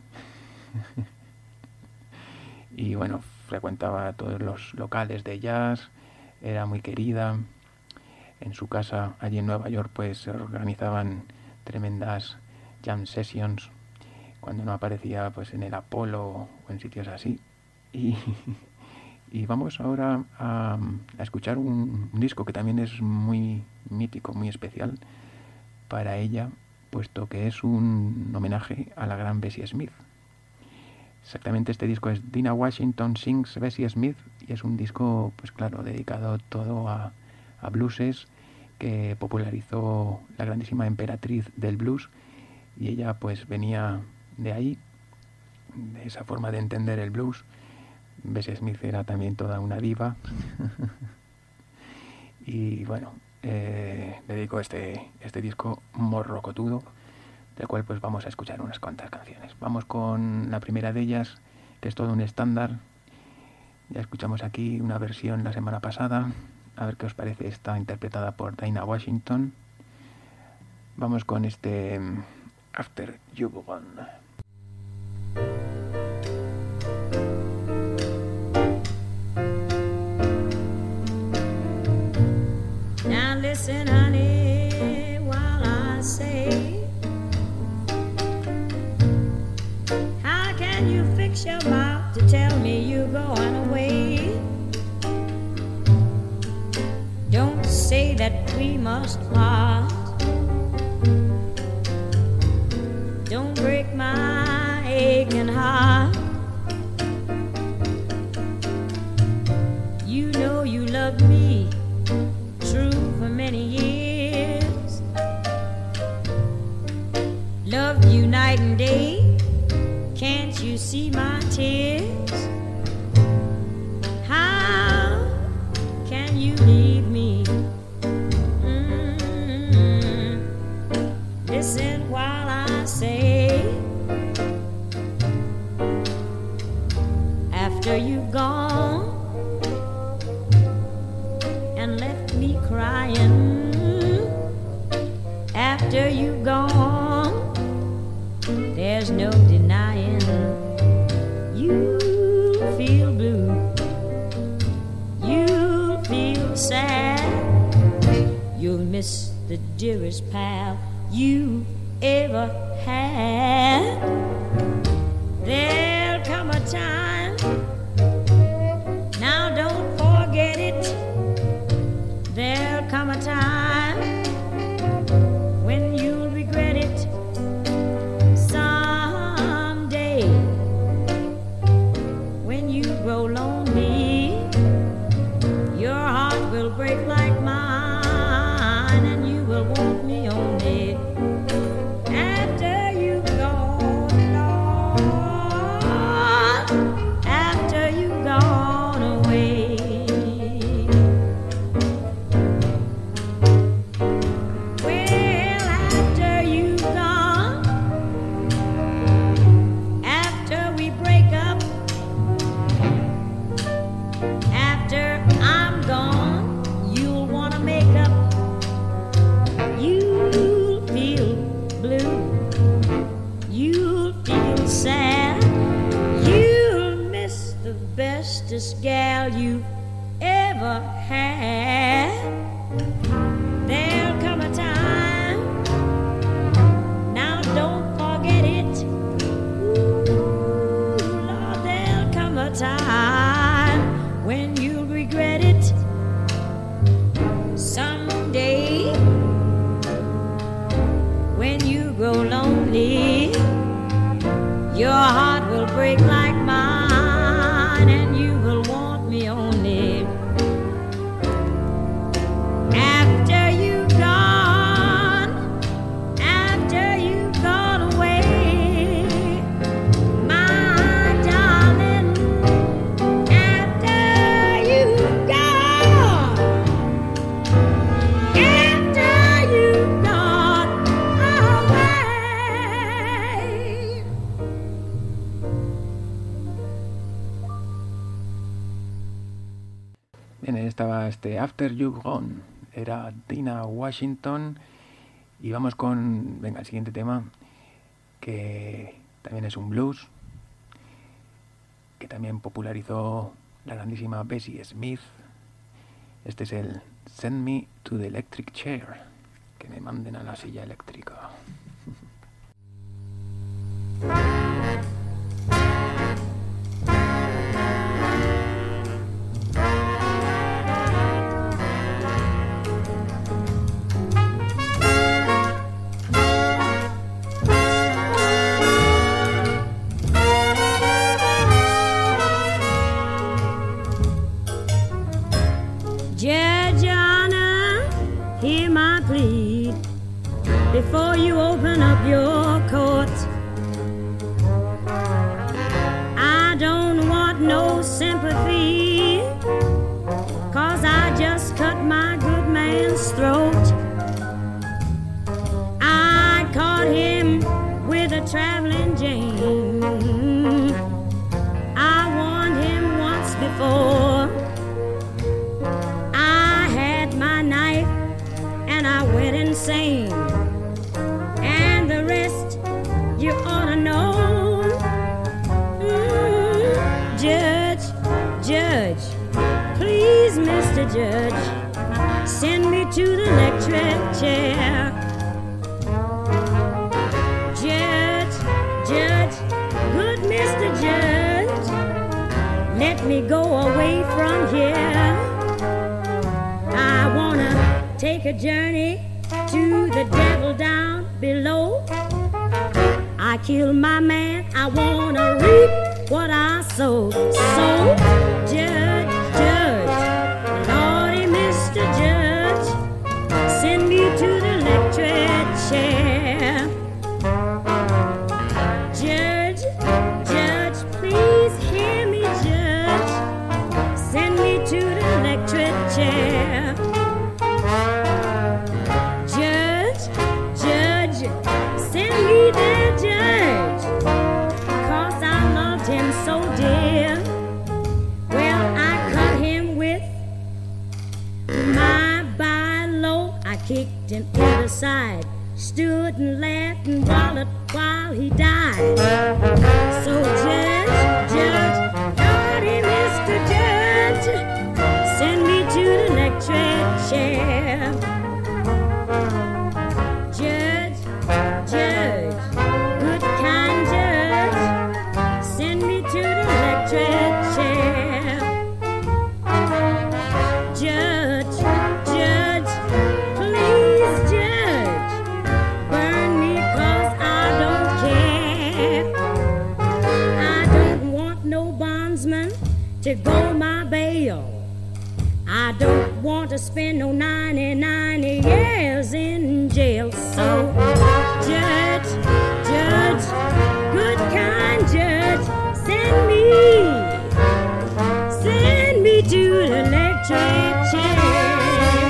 Y bueno, frecuentaba todos los locales de jazz, era muy querida. En su casa, allí en Nueva York, pues se organizaban tremendas jam sessions cuando no aparecía pues en el Apolo o en sitios así. Y... Y vamos ahora a, a escuchar un, un disco que también es muy mítico, muy especial para ella, puesto que es un homenaje a la gran Bessie Smith. Exactamente, este disco es Dinah Washington Sings Bessie Smith, y es un disco, pues claro, dedicado todo a, a blueses que popularizó la grandísima emperatriz del blues, y ella pues venía de ahí, de esa forma de entender el blues. Bessie Smith era también toda una diva. Y bueno, eh, dedico este, este disco morrocotudo, del cual pues vamos a escuchar unas cuantas canciones. Vamos con la primera de ellas, que es todo un estándar. Ya escuchamos aquí una versión la semana pasada, a ver qué os parece, está interpretada por Dinah Washington. Vamos con este After You Go Gone. Listen, honey, while I say, how can you fix your mouth to tell me you're going away? Don't say that we must part. Don't break my aching heart. You know you love me true for many years. Loved you night and day. Can't you see my tears? How can you leave me? Mm-hmm. Listen while I say, after you've gone and left me crying, after you've gone, there's no denying you feel blue, you feel sad, you'll miss the dearest pal you ever had. There'll come a time, now don't forget it, there'll come a time when you'll regret it someday. When you grow lonely, your heart will break like mine, and you will want me only after you've gone, Lord, after you've gone away. Well, after you've gone, after we break up, after I'm gone, you'll want to make up. You'll feel blue, you'll feel sad, you'll miss the bestest gal you ever had. There'll come a time, now don't forget it. Ooh, Lord, there'll come a time when you'll regret it someday. When you grow lonely, your heart will break like mine, and you will want me only after you've gone, after you've gone away, my darling, after you've gone, after you've gone away. Bien, ahí estaba este After You've Gone, era Dinah Washington. Y vamos con, venga, el siguiente tema, que también es un blues, que también popularizó la grandísima Bessie Smith. Este es el Send Me to the Electric Chair, que me manden a la silla eléctrica. Judge Honor, hear my plea before you open up your court. I don't want no sympathy, 'cause I just cut my good man's throat. I caught him with a traveling Jane. I warned him once before. I had my knife and I went insane, and the rest you ought to know. Mm, Judge, Judge, please, Mister Judge, send me to the electric chair. Judge, judge, good Mister Judge, let me go away from here. I wanna take a journey to the devil down below. I kill my man, I wanna reap what I sow. So, judge, judge, Lordy Mister Judge, send me to the electric chair. Judge, judge, please hear me, judge, send me to the electric chair. Judge, judge, send me there, judge, 'cause I loved him so dear. Well, I cut him with my by-low. I kicked him in the side, stood and laughed and wallowed while he died. So judge, judge, Lordy Mister Judge, send me to the electric chair. Judge, judge, good kind judge, send me to the electric chair. Judge, judge, please judge, burn me 'cause I don't care. I don't want no bondsman to go my bail. I don't want to spend no ninety-nine years in jail. So, judge, judge, good kind judge, send me, send me to the electric chair.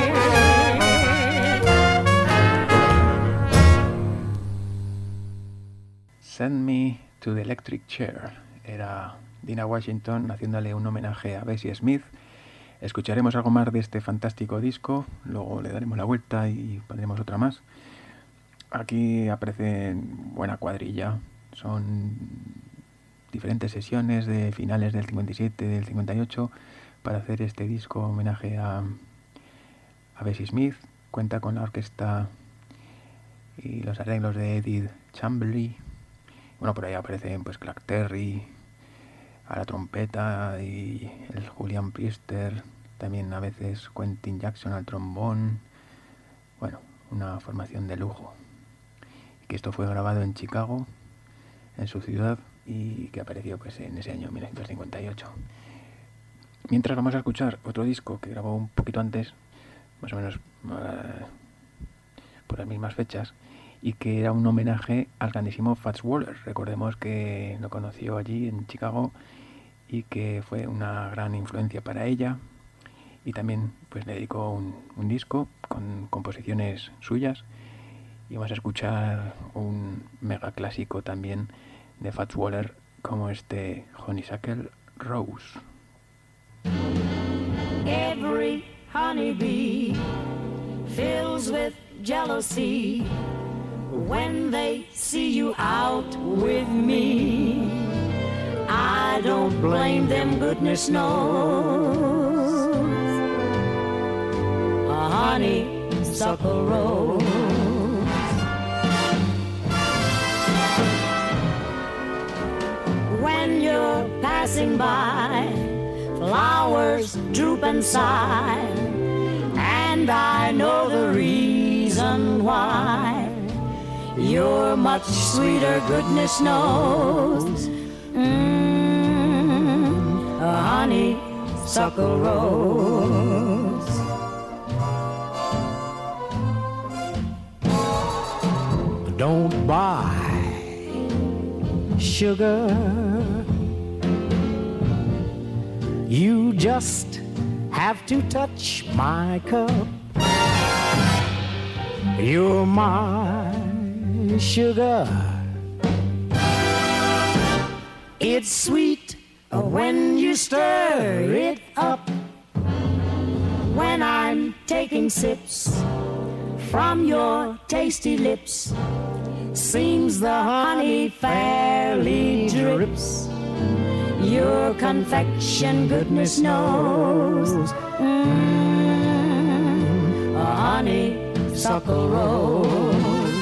Send Me to the Electric Chair. Era Dina Washington haciéndole un homenaje a Bessie Smith. Escucharemos algo más de este fantástico disco, luego le daremos la vuelta y pondremos otra más. Aquí aparece buena cuadrilla, son diferentes sesiones de finales del cincuenta y siete, del cincuenta y ocho, para hacer este disco homenaje a, a Bessie Smith. Cuenta con la orquesta y los arreglos de Eddie Chambly. Bueno, por ahí aparecen pues Clark Terry a la trompeta y el Julian Priester, también a veces Quentin Jackson al trombón. Bueno, una formación de lujo. Y que esto fue grabado en Chicago, en su ciudad, y que apareció pues en ese año mil novecientos cincuenta y ocho. Mientras vamos a escuchar otro disco que grabó un poquito antes, más o menos uh, por las mismas fechas, y que era un homenaje al grandísimo Fats Waller. Recordemos que lo conoció allí en Chicago y que fue una gran influencia para ella, y también pues le dedicó un, un disco con composiciones suyas, y vamos a escuchar un mega clásico también de Fats Waller como este Honeysuckle Rose. Every honeybee fills with jealousy when they see you out with me. I don't blame them, goodness knows. A honeysuckle rose. When you're passing by, flowers droop and sigh, and I know the reason why. You're much sweeter, goodness knows. Mm, a honeysuckle rose. Don't buy sugar, you just have to touch my cup. You're my sugar. It's sweet when you stir it up. When I'm taking sips from your tasty lips, seems the honey fairly drips. Your confection, goodness knows. Mm, a honeysuckle rose.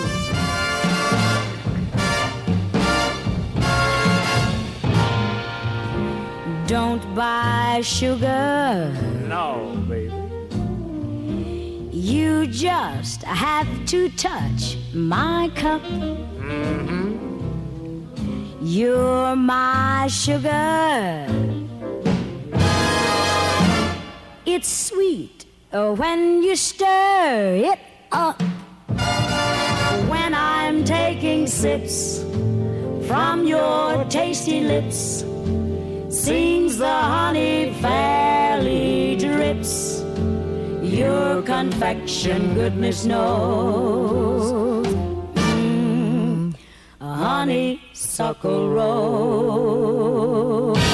Don't buy sugar. No, baby. You just have to touch my cup. Mm-hmm. You're my sugar. It's sweet when you stir it up. When I'm taking sips from your tasty lips, seems the honey fairly drips. Your confection, goodness knows, mm, a honeysuckle rose.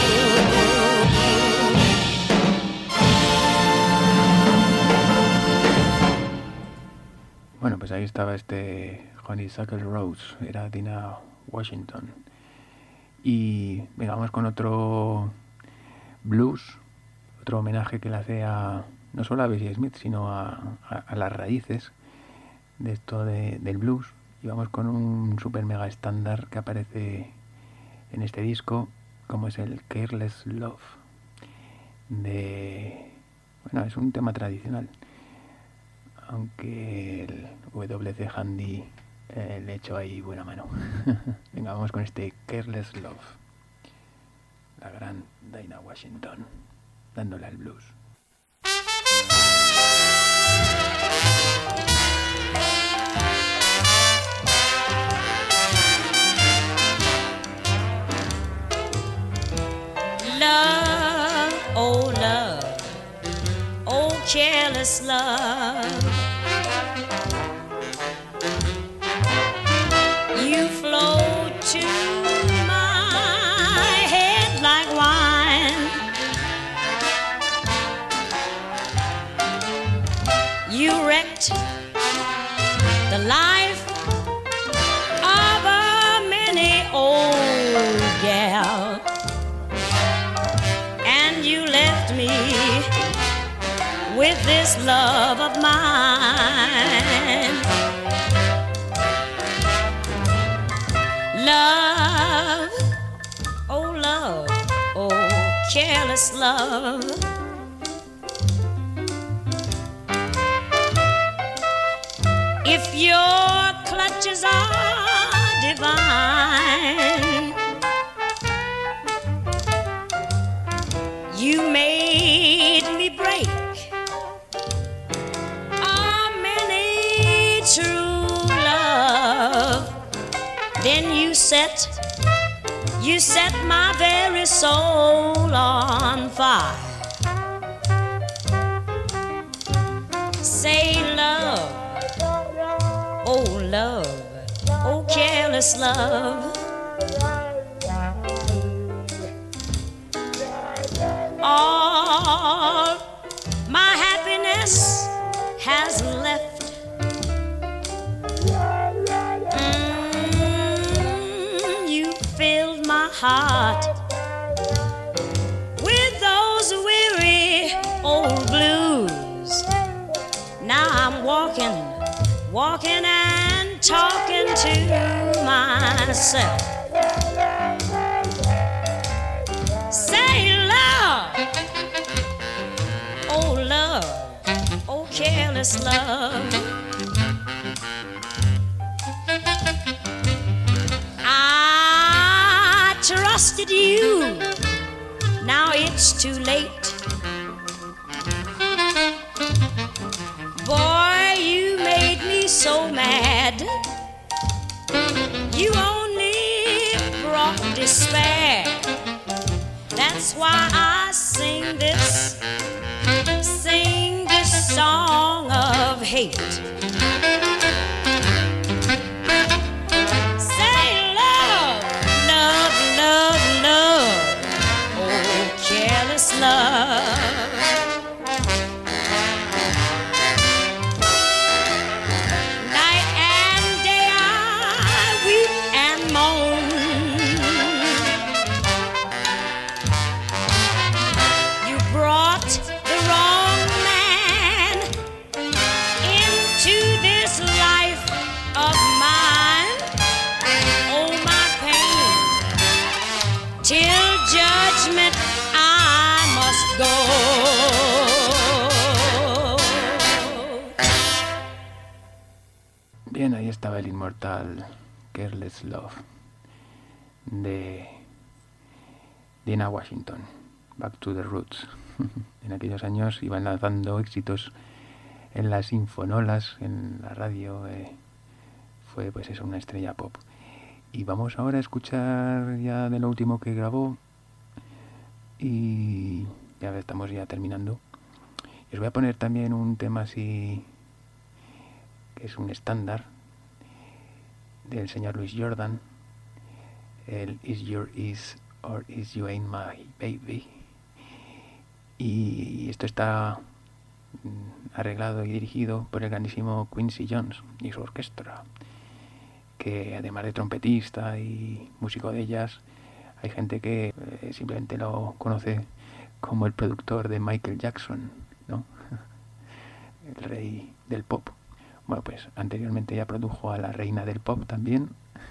Bueno, pues ahí estaba este Honeysuckle Rose, era Dinah Washington. Y venga, vamos con otro blues, otro homenaje que le hace a no solo a Bessie Smith, sino a, a, a las raíces de esto de, del blues. Y vamos con un super mega estándar que aparece en este disco, como es el Careless Love. De, bueno, es un tema tradicional, aunque el W C Handy eh, le echo ahí buena mano. Venga, vamos con este Careless Love. La gran Dinah Washington, dándole al blues. Love, oh love, oh careless love. You flow to my head like wine. You wrecked the life of a many old gal, and you left me with this love of mine. Love, oh love, oh careless love. If your clutches are divine, you made me break a many true love. Then you set, you set my very soul on fire. Say love, oh love, oh careless love. All my happiness has left. Mm, you filled my heart with those weary old blues. Now I'm walking, walking and talking to myself. Say love, oh love, oh careless love. I trusted you, now it's too late. Boy, you made me so mad. You only brought despair. That's why I sing this, sing this song of hate. Say love, love, love, love, oh careless love. Bien, ahí estaba el inmortal Careless Love de Dinah Washington, Back to the Roots. En aquellos años iban lanzando éxitos en las sinfonolas, en la radio, eh, fue pues eso, una estrella pop. Y vamos ahora a escuchar ya de lo último que grabó y ya estamos ya terminando. Y os voy a poner también un tema así que es un estándar del señor Louis Jordan, el Is Your Is or Is You Ain't My Baby. Y esto está arreglado y dirigido por el grandísimo Quincy Jones y su orquesta, que además de trompetista y músico de jazz, hay gente que eh, simplemente lo conoce como el productor de Michael Jackson, ¿no? El rey del pop. Bueno, pues anteriormente ya produjo a la reina del pop también,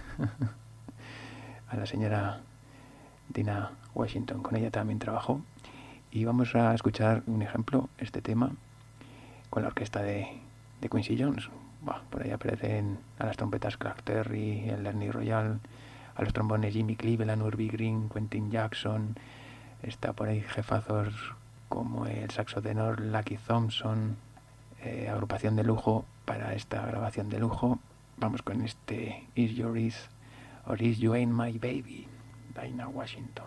a la señora Dinah Washington, con ella también trabajó. Y vamos a escuchar un ejemplo, este tema, con la orquesta de, de Quincy Jones. Bah, por ahí aparecen a las trompetas Clark Terry, el Ernie Royal, a los trombones Jimmy Cleveland, Urbie Green, Quentin Jackson. Está por ahí jefazos como el saxo tenor Lucky Thompson, eh, agrupación de lujo para esta grabación de lujo. Vamos con este Is Your Is or Is You Ain't My Baby, Dinah Washington.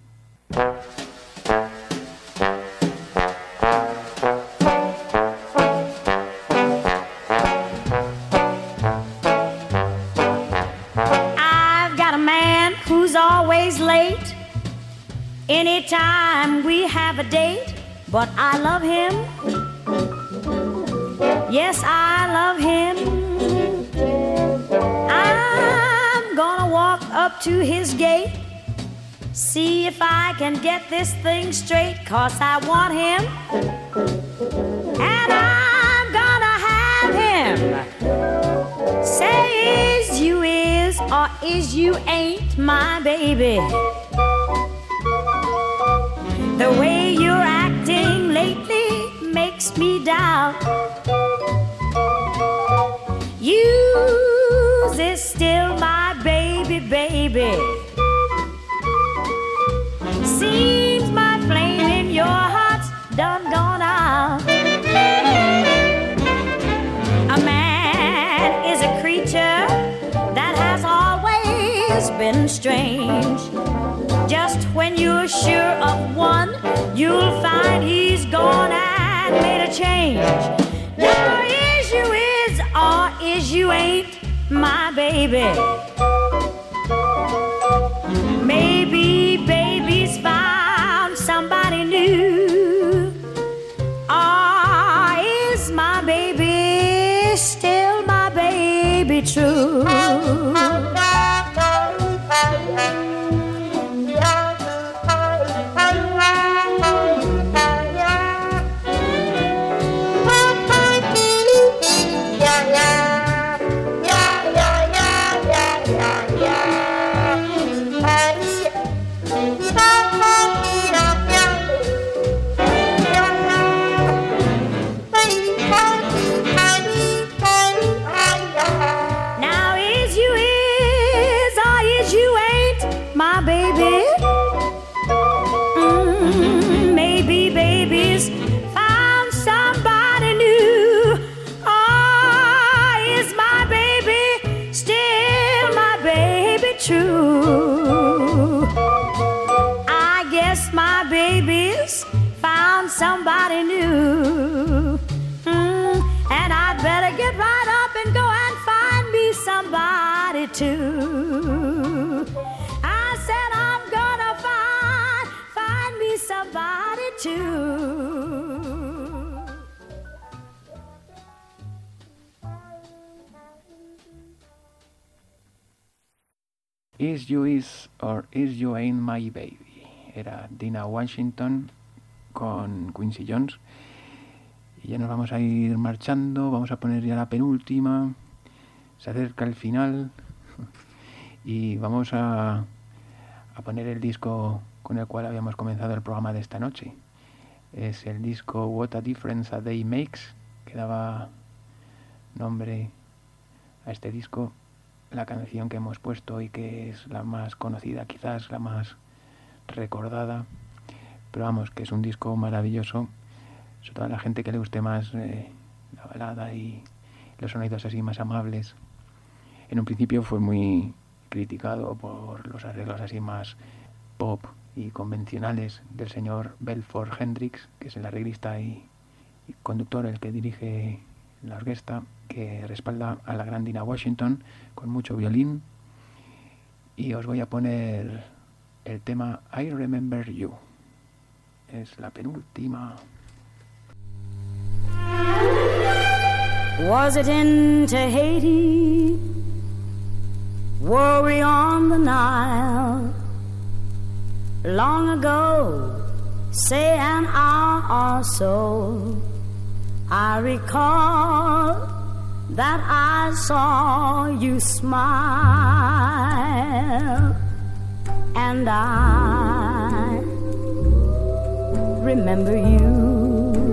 Late anytime we have a date, but I love him. Yes, I love him. I'm gonna walk up to his gate, see if I can get this thing straight, 'cause I want him and I'm gonna have him. Say is you is or is you ain't my baby. The way you're acting lately makes me doubt you is still my baby, baby. Seems my flame in your heart's done gone out. A man is a creature that has always been strange. Just when you're sure of one, you'll find he's gone and made a change. Now is you is or is you ain't my baby. Maybe baby's found somebody new, or is my baby still my baby true? Somebody new, mm, and I'd better get right up and go and find me somebody too. I said I'm gonna find, find me somebody too. Is You Is or Is You Ain't My Baby. Era Dinah Washington con Quincy Jones. Y ya nos vamos a ir marchando, vamos a poner ya la penúltima, se acerca el final y vamos a, a poner el disco con el cual habíamos comenzado el programa de esta noche. Es el disco What a Difference a Day Makes, que daba nombre a este disco. La canción que hemos puesto y que es la más conocida, quizás la más recordada, pero vamos, que es un disco maravilloso, sobre todo a la gente que le guste más eh, la balada y los sonidos así más amables. En un principio fue muy criticado por los arreglos así más pop y convencionales del señor Belfort Hendrix, que es el arreglista y, y conductor, el que dirige la orquesta, que respalda a la gran Dinah Washington con mucho violín. Y os voy a poner el tema I Remember You. Es la penúltima. Was it in Tahiti? Were we on the Nile? Long ago, say an hour or so, I recall that I saw you smile, and I remember you.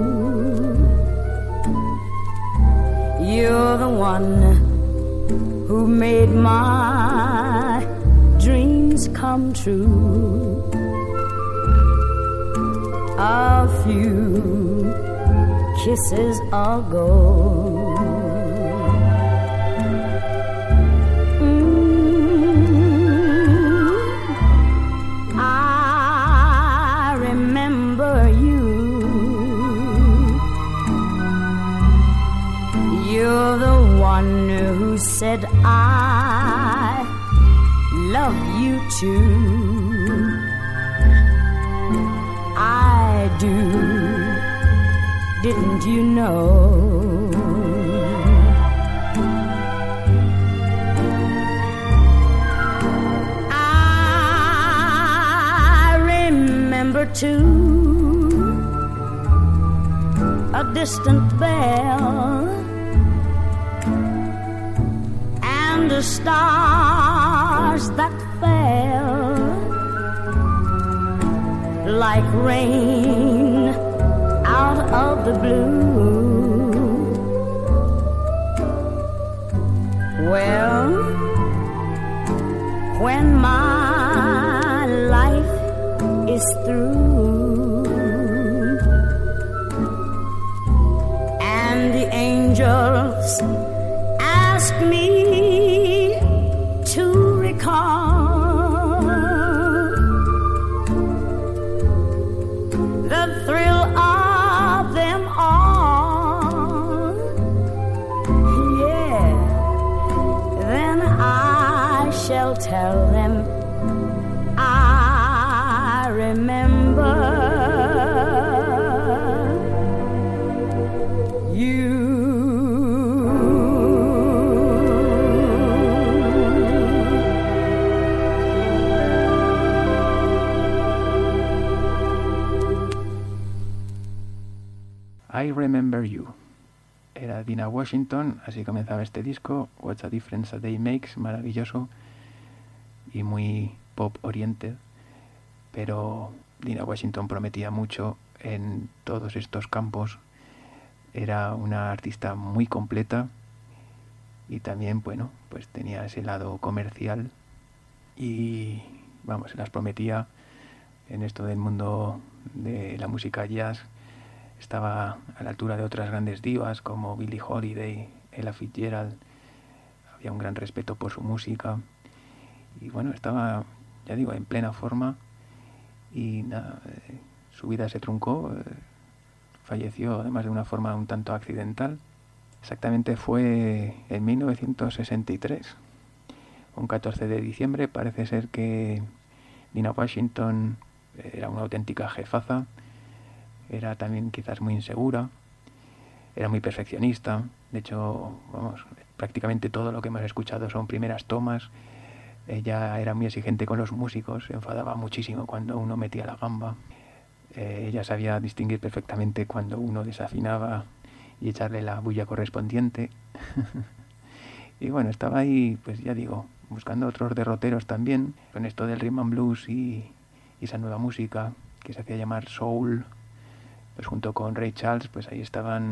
You're the one who made my dreams come true. A few kisses ago. Mm, I remember you. You're the one who said I love you too. I do, didn't you know? I remember too a distant bell and the stars that fell like rain out of the blue. Well, when my life is through and the angels ask me to recall the thrill of them all, yeah, then I shall tell them I remember you. I Remember You. Era Dinah Washington, así comenzaba este disco, What's a Difference a Day Makes, maravilloso y muy pop oriented, pero Dinah Washington prometía mucho en todos estos campos. Era una artista muy completa y también, bueno, pues tenía ese lado comercial y, vamos, se las prometía en esto del mundo de la música jazz. Estaba a la altura de otras grandes divas como Billie Holiday, Ella Fitzgerald. Había un gran respeto por su música. Y bueno, estaba, ya digo, en plena forma. Y nada, eh, su vida se truncó. Eh, falleció además de una forma un tanto accidental. Exactamente fue en mil novecientos sesenta y tres. Un catorce de diciembre. Parece ser que Dinah Washington era una auténtica jefaza. Era también quizás muy insegura, era muy perfeccionista. De hecho, vamos, prácticamente todo lo que hemos escuchado son primeras tomas. Ella era muy exigente con los músicos, se enfadaba muchísimo cuando uno metía la gamba. Eh, ella sabía distinguir perfectamente cuando uno desafinaba y echarle la bulla correspondiente. Y bueno, estaba ahí, pues ya digo, buscando otros derroteros también, con esto del rhythm and blues y, y esa nueva música que se hacía llamar soul. Pues junto con Ray Charles, pues ahí estaban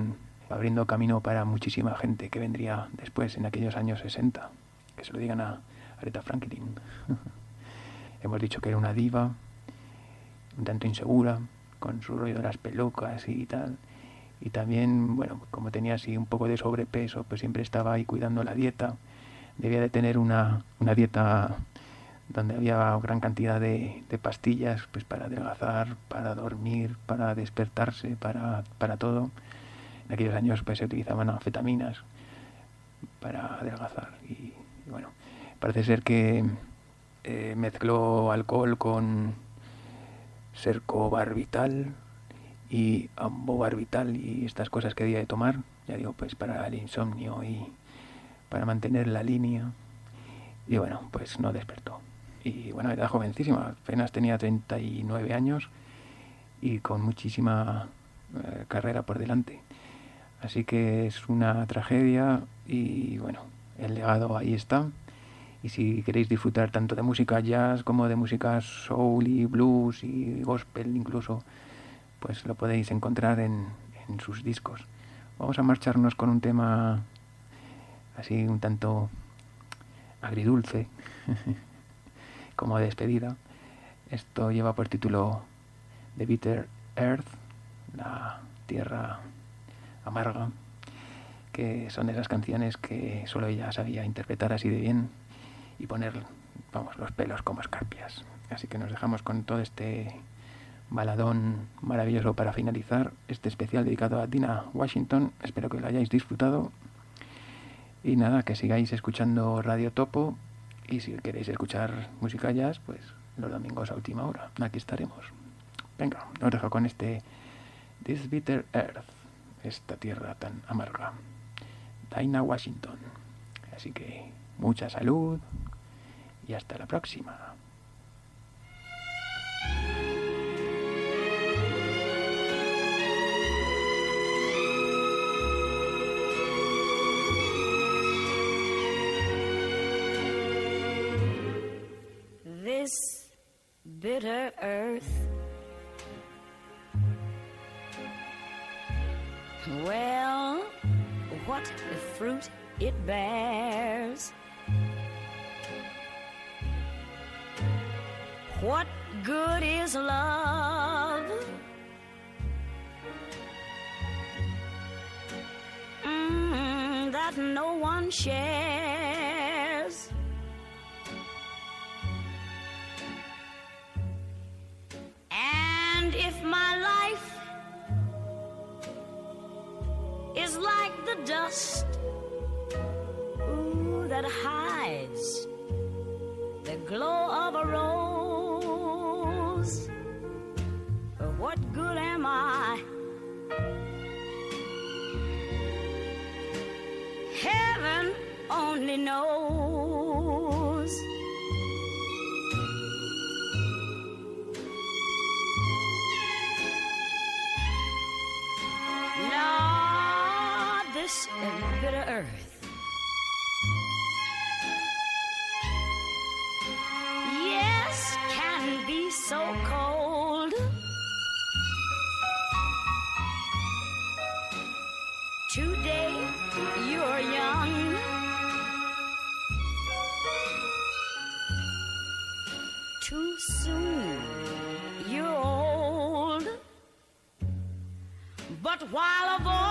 abriendo camino para muchísima gente que vendría después en aquellos años sesenta. Que se lo digan a Aretha Franklin. Hemos dicho que era una diva, un tanto insegura, con su rollo de las pelucas y tal. Y también, bueno, como tenía así un poco de sobrepeso, pues siempre estaba ahí cuidando la dieta. Debía de tener una, una dieta donde había gran cantidad de, de pastillas, pues para adelgazar, para dormir, para despertarse, para, para todo. En aquellos años pues se utilizaban anfetaminas para adelgazar. Y, y bueno, parece ser que eh, mezcló alcohol con Sercobarbital y Ambobarbital y estas cosas que debía de tomar, ya digo, pues para el insomnio y para mantener la línea. Y bueno, pues no despertó. Y bueno, era jovencísima, apenas tenía treinta y nueve años y con muchísima eh, carrera por delante. Así que es una tragedia y bueno, el legado ahí está. Y si queréis disfrutar tanto de música jazz como de música soul y blues y gospel incluso, pues lo podéis encontrar en, en sus discos. Vamos a marcharnos con un tema así un tanto agridulce, como despedida. Esto lleva por título The Bitter Earth, la tierra amarga, que son esas canciones que solo ella sabía interpretar así de bien y poner, vamos, los pelos como escarpias. Así que nos dejamos con todo este baladón maravilloso para finalizar este especial dedicado a Dinah Washington. Espero que lo hayáis disfrutado y nada, que sigáis escuchando Radio Topo, y si queréis escuchar música jazz, pues los domingos a última hora, aquí estaremos. Venga, os dejo con este This Bitter Earth, esta tierra tan amarga, Dinah Washington. Así que mucha salud y hasta la próxima. This bitter earth, well, what fruit it bears, what good is love? Mm, that no one shares. And if my life is like the dust, ooh, that hides the glow of a rose, what good am I? Heaven only knows. Now this bitter earth, yes, can be so cold. Today you're young, too soon you're old. But while a voice